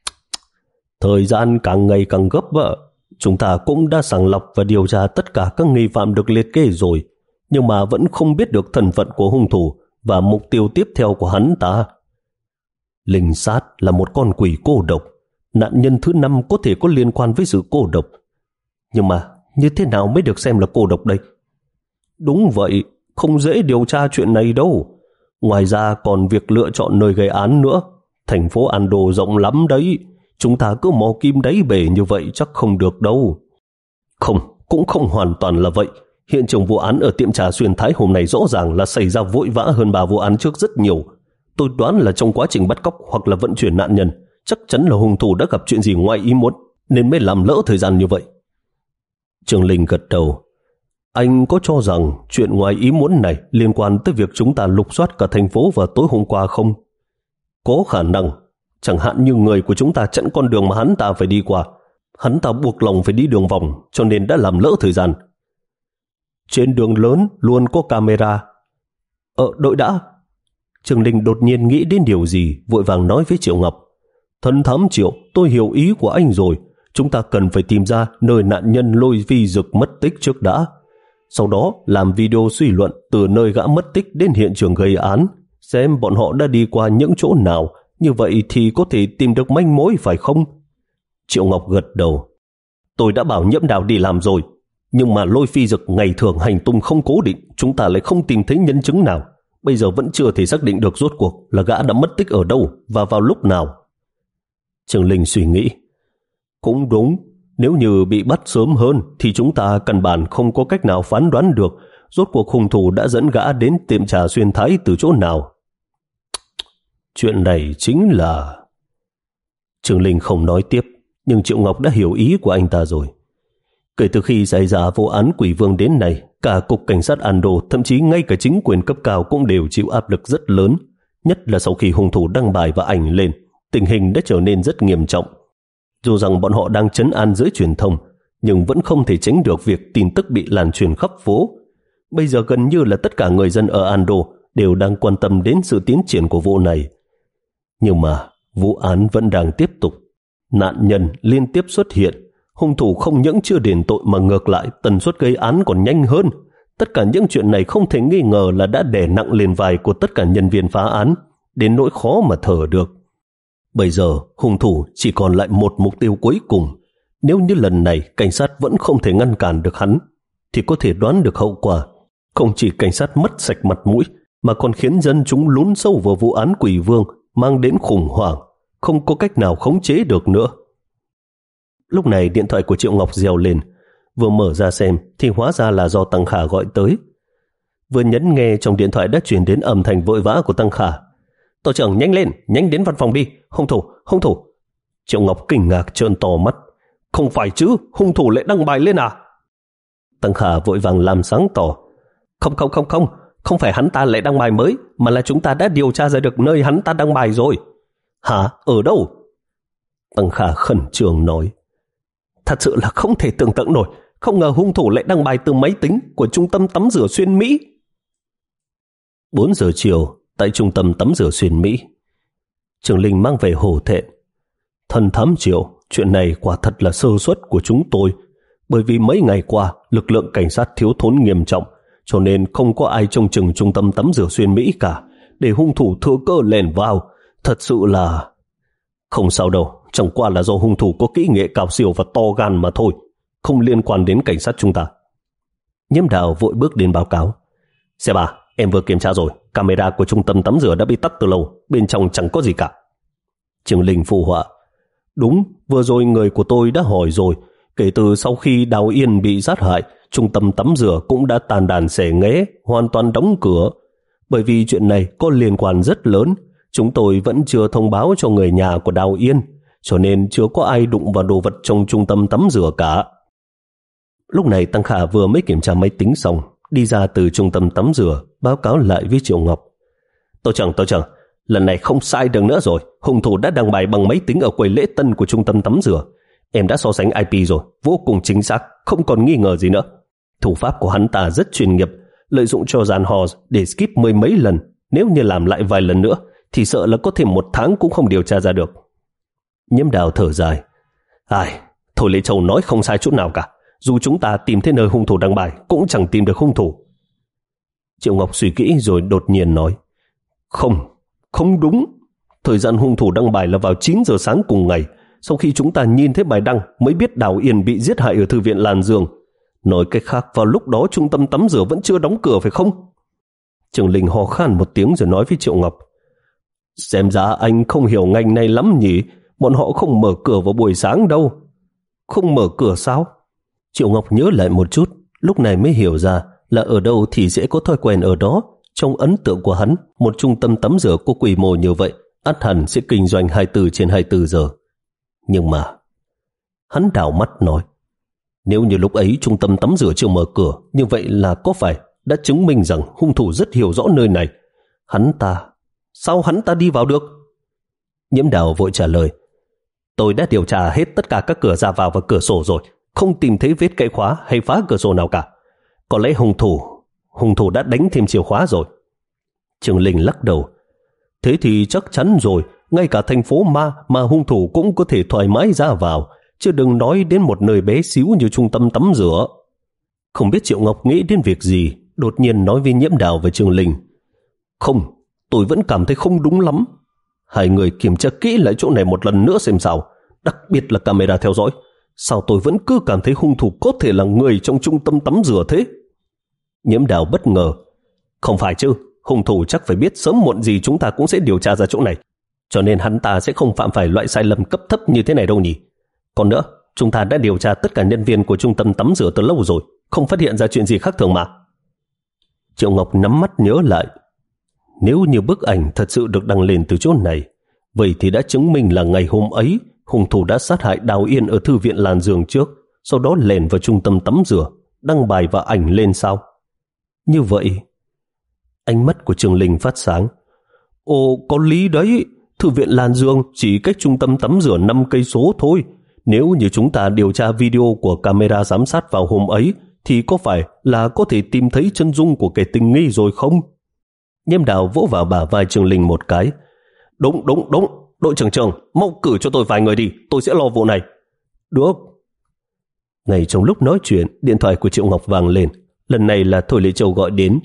Thời gian càng ngày càng gấp vợ. Chúng ta cũng đã sàng lọc và điều tra tất cả các nghi phạm được liệt kê rồi, nhưng mà vẫn không biết được thân phận của hung thủ và mục tiêu tiếp theo của hắn ta. Linh sát là một con quỷ cô độc. Nạn nhân thứ năm có thể có liên quan với sự cô độc. Nhưng mà như thế nào mới được xem là cô độc đây? Đúng vậy, không dễ điều tra chuyện này đâu. Ngoài ra còn việc lựa chọn nơi gây án nữa. Thành phố Ando rộng lắm đấy. Chúng ta cứ mò kim đáy bể như vậy chắc không được đâu. Không, cũng không hoàn toàn là vậy. Hiện trường vụ án ở tiệm trà Xuyên Thái hôm nay rõ ràng là xảy ra vội vã hơn ba vụ án trước rất nhiều. Tôi đoán là trong quá trình bắt cóc hoặc là vận chuyển nạn nhân, chắc chắn là hung thủ đã gặp chuyện gì ngoài ý muốn nên mới làm lỡ thời gian như vậy. Trương Linh gật đầu: Anh có cho rằng chuyện ngoài ý muốn này liên quan tới việc chúng ta lục soát cả thành phố vào tối hôm qua không? Có khả năng, chẳng hạn như người của chúng ta chặn con đường mà hắn ta phải đi qua. Hắn ta buộc lòng phải đi đường vòng cho nên đã làm lỡ thời gian. Trên đường lớn luôn có camera. Ờ, đợi đã. Trương Linh đột nhiên nghĩ đến điều gì, vội vàng nói với Triệu Ngọc: Thần thám Triệu, tôi hiểu ý của anh rồi. Chúng ta cần phải tìm ra nơi nạn nhân Lôi Vi Dực mất tích trước đã. Sau đó làm video suy luận từ nơi gã mất tích đến hiện trường gây án, xem bọn họ đã đi qua những chỗ nào. Như vậy thì có thể tìm được manh mối phải không? Triệu Ngọc gật đầu: Tôi đã bảo Nhiễm Đào đi làm rồi. Nhưng mà Lôi Phi Dực ngày thường hành tung không cố định, chúng ta lại không tìm thấy nhân chứng nào. Bây giờ vẫn chưa thể xác định được rốt cuộc là gã đã mất tích ở đâu và vào lúc nào. Trương Linh suy nghĩ: Cũng đúng, nếu như bị bắt sớm hơn thì chúng ta căn bản không có cách nào phán đoán được rốt cuộc hung thủ đã dẫn gã đến tiệm trà Xuyên Thái từ chỗ nào. Chuyện này chính là... Trường Linh không nói tiếp, nhưng Triệu Ngọc đã hiểu ý của anh ta rồi. Kể từ khi xảy ra vụ án Quỷ Vương đến nay, cả cục cảnh sát Ando, thậm chí ngay cả chính quyền cấp cao cũng đều chịu áp lực rất lớn. Nhất là sau khi hung thủ đăng bài và ảnh lên, tình hình đã trở nên rất nghiêm trọng. Dù rằng bọn họ đang trấn an giới truyền thông, nhưng vẫn không thể tránh được việc tin tức bị lan truyền khắp phố. Bây giờ gần như là tất cả người dân ở Ando đều đang quan tâm đến sự tiến triển của vụ này. Nhưng mà vụ án vẫn đang tiếp tục. Nạn nhân liên tiếp xuất hiện. Hung thủ không những chưa đền tội mà ngược lại tần suất gây án còn nhanh hơn. Tất cả những chuyện này không thể nghi ngờ là đã đè nặng lên vai của tất cả nhân viên phá án, đến nỗi khó mà thở được. Bây giờ hung thủ chỉ còn lại một mục tiêu cuối cùng. Nếu như lần này cảnh sát vẫn không thể ngăn cản được hắn, thì có thể đoán được hậu quả. Không chỉ cảnh sát mất sạch mặt mũi, mà còn khiến dân chúng lún sâu vào vụ án Quỷ Vương, mang đến khủng hoảng, không có cách nào khống chế được nữa. Lúc này điện thoại của Triệu Ngọc reo lên, vừa mở ra xem thì hóa ra là do Tăng Khả gọi tới. Vừa nhấn nghe, trong điện thoại đã truyền đến âm thanh vội vã của Tăng Khả. Tổ trưởng, nhanh lên, nhanh đến văn phòng đi, hung thủ, hung thủ. Triệu Ngọc kinh ngạc trợn to mắt. Không phải chứ, hung thủ lại đăng bài lên à? Tăng Khả vội vàng làm sáng tỏ. Không không không không, không phải hắn ta lại đăng bài mới, mà là chúng ta đã điều tra ra được nơi hắn ta đăng bài rồi. Hả? Ở đâu? Tăng Khả khẩn trương nói. Thật sự là không thể tưởng tượng nổi, không ngờ hung thủ lại đăng bài từ máy tính của trung tâm tắm rửa Xuyên Mỹ. bốn giờ chiều, tại trung tâm tắm rửa Xuyên Mỹ, Trường Linh mang về hổ thẹn. Thần thám Triệu, chuyện này quả thật là sơ suất của chúng tôi, bởi vì mấy ngày qua lực lượng cảnh sát thiếu thốn nghiêm trọng, cho nên không có ai trông chừng trung tâm tắm rửa Xuyên Mỹ cả, để hung thủ thừa cơ lẻn vào. Thật sự là... Không sao đâu, chẳng qua là do hung thủ có kỹ nghệ cao siêu và to gan mà thôi, không liên quan đến cảnh sát chúng ta. Nhiễm Đạo vội bước đến báo cáo. Xe bà, em vừa kiểm tra rồi, camera của trung tâm tắm rửa đã bị tắt từ lâu, bên trong chẳng có gì cả. Trường Linh phụ họa. Đúng, vừa rồi người của tôi đã hỏi rồi, kể từ sau khi Đào Yên bị sát hại, trung tâm tắm rửa cũng đã tàn đàn xẻ nghé, hoàn toàn đóng cửa. Bởi vì chuyện này có liên quan rất lớn, chúng tôi vẫn chưa thông báo cho người nhà của Đào Yên, cho nên chưa có ai đụng vào đồ vật trong trung tâm tắm rửa cả. Lúc này Tăng Khả vừa mới kiểm tra máy tính xong, đi ra từ trung tâm tắm rửa, báo cáo lại với Triệu Ngọc. Tổ trưởng, tổ trưởng, lần này không sai được nữa rồi, hung thủ đã đăng bài bằng máy tính ở quầy lễ tân của trung tâm tắm rửa. Em đã so sánh i pê rồi, vô cùng chính xác, không còn nghi ngờ gì nữa. Thủ pháp của hắn ta rất chuyên nghiệp, lợi dụng cho gian hò để skip mười mấy lần. Nếu như làm lại vài lần nữa, thì sợ là có thể một tháng cũng không điều tra ra được. Nhiễm Đào thở dài. Ai, thôi Lệ Châu nói không sai chút nào cả. Dù chúng ta tìm thấy nơi hung thủ đăng bài, cũng chẳng tìm được hung thủ. Triệu Ngọc suy kỹ rồi đột nhiên nói. Không, không đúng. Thời gian hung thủ đăng bài là vào chín giờ sáng cùng ngày. Sau khi chúng ta nhìn thấy bài đăng mới biết Đào Yên bị giết hại ở thư viện Lan Dương. Nói cách khác, vào lúc đó trung tâm tắm rửa vẫn chưa đóng cửa phải không? Trường Linh ho khan một tiếng rồi nói với Triệu Ngọc. Xem ra anh không hiểu ngành này lắm nhỉ. Bọn họ không mở cửa vào buổi sáng đâu. Không mở cửa sao? Triệu Ngọc nhớ lại một chút, lúc này mới hiểu ra là ở đâu thì sẽ có thói quen ở đó. Trong ấn tượng của hắn, một trung tâm tắm rửa có quy mô như vậy, ắt hẳn sẽ kinh doanh hai mươi bốn trên hai mươi bốn giờ. Nhưng mà, hắn đảo mắt nói, nếu như lúc ấy trung tâm tắm rửa chưa mở cửa, như vậy là có phải đã chứng minh rằng hung thủ rất hiểu rõ nơi này. Hắn ta, sao hắn ta đi vào được? Nhiễm Đào vội trả lời, tôi đã điều tra hết tất cả các cửa ra vào và cửa sổ rồi, không tìm thấy vết cậy khóa hay phá cửa sổ nào cả. Có lẽ hung thủ, hung thủ đã đánh thêm chìa khóa rồi. Trường Linh lắc đầu, thế thì chắc chắn rồi, ngay cả thành phố ma mà hung thủ cũng có thể thoải mái ra vào, chứ đừng nói đến một nơi bé xíu như trung tâm tắm rửa. Không biết Triệu Ngọc nghĩ đến việc gì, đột nhiên nói với Nhiễm Đào và Trường Linh. Không, tôi vẫn cảm thấy không đúng lắm. Hai người kiểm tra kỹ lại chỗ này một lần nữa xem sao, đặc biệt là camera theo dõi. Sao tôi vẫn cứ cảm thấy hung thủ có thể là người trong trung tâm tắm rửa thế? Nhiễm Đào bất ngờ. Không phải chứ, hung thủ chắc phải biết sớm muộn gì chúng ta cũng sẽ điều tra ra chỗ này, cho nên hắn ta sẽ không phạm phải loại sai lầm cấp thấp như thế này đâu nhỉ. Còn nữa, chúng ta đã điều tra tất cả nhân viên của trung tâm tắm rửa từ lâu rồi, không phát hiện ra chuyện gì khác thường mà. Triệu Ngọc nắm mắt nhớ lại. Nếu như bức ảnh thật sự được đăng lên từ chỗ này, vậy thì đã chứng minh là ngày hôm ấy hung thủ đã sát hại Đào Yên ở thư viện Lan Dương trước, sau đó lẻn vào trung tâm tắm rửa, đăng bài và ảnh lên sao? Như vậy, ánh mắt của Trường Linh phát sáng. Ồ, có lý đấy, thư viện Lan Dương chỉ cách trung tâm tắm rửa năm cây số thôi. Nếu như chúng ta điều tra video của camera giám sát vào hôm ấy, thì có phải là có thể tìm thấy chân dung của kẻ tình nghi rồi không? Nhiêm Đào vỗ vào bả vai Trường Linh một cái. Đúng, đúng, đúng, đội trưởng Trường, mau cử cho tôi vài người đi, tôi sẽ lo vụ này. Được. Ngay trong lúc nói chuyện, điện thoại của Triệu Ngọc vang lên. Lần này là Thôi Lệ Châu gọi đến.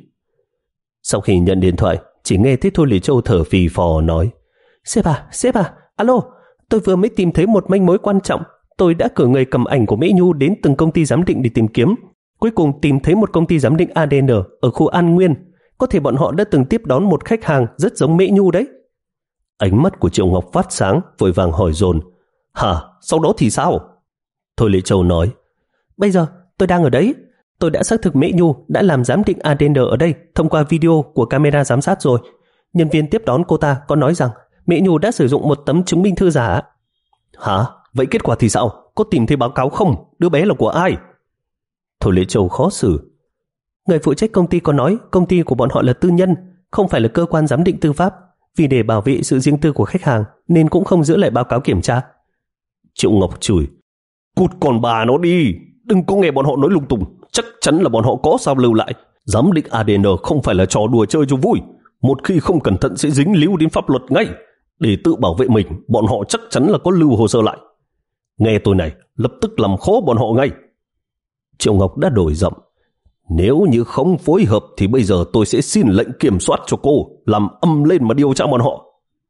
Sau khi nhận điện thoại, chỉ nghe thấy Thôi Lệ Châu thở phì phò nói: Sếp à, sếp à, alo, tôi vừa mới tìm thấy một manh mối quan trọng. Tôi đã cử người cầm ảnh của Mỹ Nhu đến từng công ty giám định để tìm kiếm. Cuối cùng tìm thấy một công ty giám định a đê en ở khu An Nguyên. Có thể bọn họ đã từng tiếp đón một khách hàng rất giống Mỹ Nhu đấy. Ánh mắt của Triệu Ngọc phát sáng, vội vàng hỏi dồn: Hả, sau đó thì sao? Thôi Lệ Châu nói: Bây giờ tôi đang ở đấy. Tôi đã xác thực Mỹ Nhu đã làm giám định a đê en ở đây thông qua video của camera giám sát rồi. Nhân viên tiếp đón cô ta có nói rằng Mỹ Nhu đã sử dụng một tấm chứng minh thư giả. Hả? Vậy kết quả thì sao? Có tìm thấy báo cáo không? Đứa bé là của ai? Thôi Lệ Châu khó xử. Người phụ trách công ty có nói công ty của bọn họ là tư nhân, không phải là cơ quan giám định tư pháp. Vì để bảo vệ sự riêng tư của khách hàng nên cũng không giữ lại báo cáo kiểm tra. Triệu Ngọc chửi: Cút con bà nó đi, đừng có nghe bọn họ nói lung tung. Chắc chắn là bọn họ có sao lưu lại. Giám định a đê en không phải là trò đùa chơi cho vui. Một khi không cẩn thận sẽ dính líu đến pháp luật ngay. Để tự bảo vệ mình, bọn họ chắc chắn là có lưu hồ sơ lại. Nghe tôi này, lập tức làm khó bọn họ ngay. Triệu Ngọc đã đổi giọng: Nếu như không phối hợp thì bây giờ tôi sẽ xin lệnh kiểm soát cho cô, làm âm lên mà điều tra bọn họ.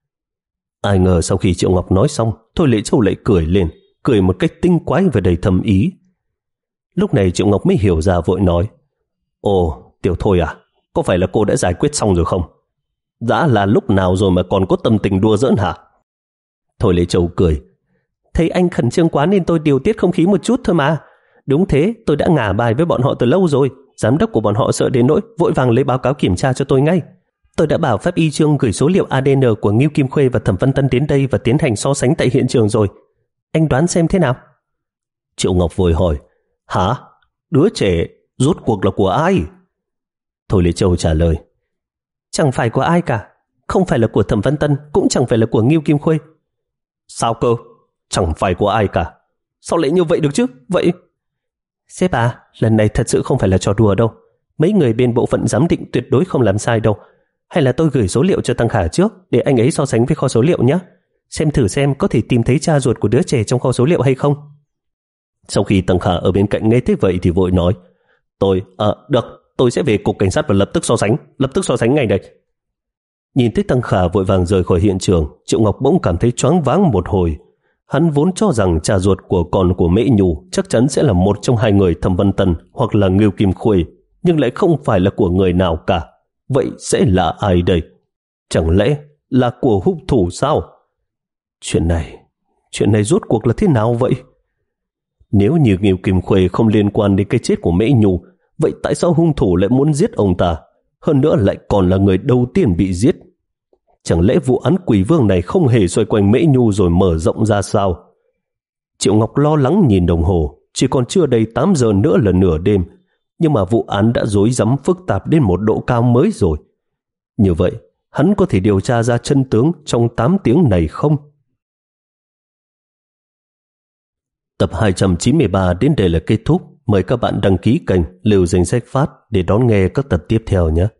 Ai ngờ sau khi Triệu Ngọc nói xong, Thôi Lệ Châu lại cười lên, cười một cách tinh quái và đầy thâm ý. Lúc này Triệu Ngọc mới hiểu ra, vội nói: Ồ, Tiểu Thôi à, có phải là cô đã giải quyết xong rồi không? Đã là lúc nào rồi mà còn có tâm tình đùa giỡn hả? Thôi Lệ Châu cười: Thấy anh khẩn trương quá nên tôi điều tiết không khí một chút thôi mà. Đúng thế, tôi đã ngả bài với bọn họ từ lâu rồi. Giám đốc của bọn họ sợ đến nỗi vội vàng lấy báo cáo kiểm tra cho tôi ngay. Tôi đã bảo Pháp Y Trương gửi số liệu a đê en của Ngưu Kim Khuê và Thẩm Văn Tân đến đây và tiến hành so sánh tại hiện trường rồi. Anh đoán xem thế nào? Triệu Ngọc vội hỏi: Hả? Đứa trẻ rốt cuộc là của ai? Thôi Lệ Châu trả lời: Chẳng phải của ai cả. Không phải là của Thẩm Văn Tân, cũng chẳng phải là của Ngưu Kim Khuê. Sao cơ? Chẳng phải của ai cả? Sao lại như vậy được chứ? Vậy... Sếp à, lần này thật sự không phải là trò đùa đâu. Mấy người bên bộ phận giám định tuyệt đối không làm sai đâu. Hay là tôi gửi số liệu cho Tăng Khả trước để anh ấy so sánh với kho số liệu nhé. Xem thử xem có thể tìm thấy cha ruột của đứa trẻ trong kho số liệu hay không. Sau khi Tăng Khả ở bên cạnh nghe thế vậy thì vội nói: Tôi, à, được, tôi sẽ về cục cảnh sát và lập tức so sánh, lập tức so sánh ngay đây. Nhìn thấy Tăng Khả vội vàng rời khỏi hiện trường, Triệu Ngọc bỗng cảm thấy choáng váng một hồi. Hắn vốn cho rằng cha ruột của con của Mễ Nhu chắc chắn sẽ là một trong hai người Thẩm Văn Tân hoặc là Ngưu Kim Khuê, nhưng lại không phải là của người nào cả. Vậy sẽ là ai đây? Chẳng lẽ là của hung thủ sao? Chuyện này, chuyện này rốt cuộc là thế nào vậy? Nếu như Ngưu Kim Khuê không liên quan đến cái chết của Mễ Nhu, vậy tại sao hung thủ lại muốn giết ông ta? Hơn nữa lại còn là người đầu tiên bị giết. Chẳng lẽ vụ án Quỷ Vương này không hề xoay quanh Mễ Nhu rồi mở rộng ra sao? Triệu Ngọc lo lắng nhìn đồng hồ, chỉ còn chưa đầy tám giờ nữa là nửa đêm, nhưng mà vụ án đã rối rắm phức tạp đến một độ cao mới rồi. Như vậy, hắn có thể điều tra ra chân tướng trong tám tiếng này không? Tập hai trăm chín mươi ba đến đây là kết thúc. Mời các bạn đăng ký kênh Lưu Danh Sách Phát để đón nghe các tập tiếp theo nhé.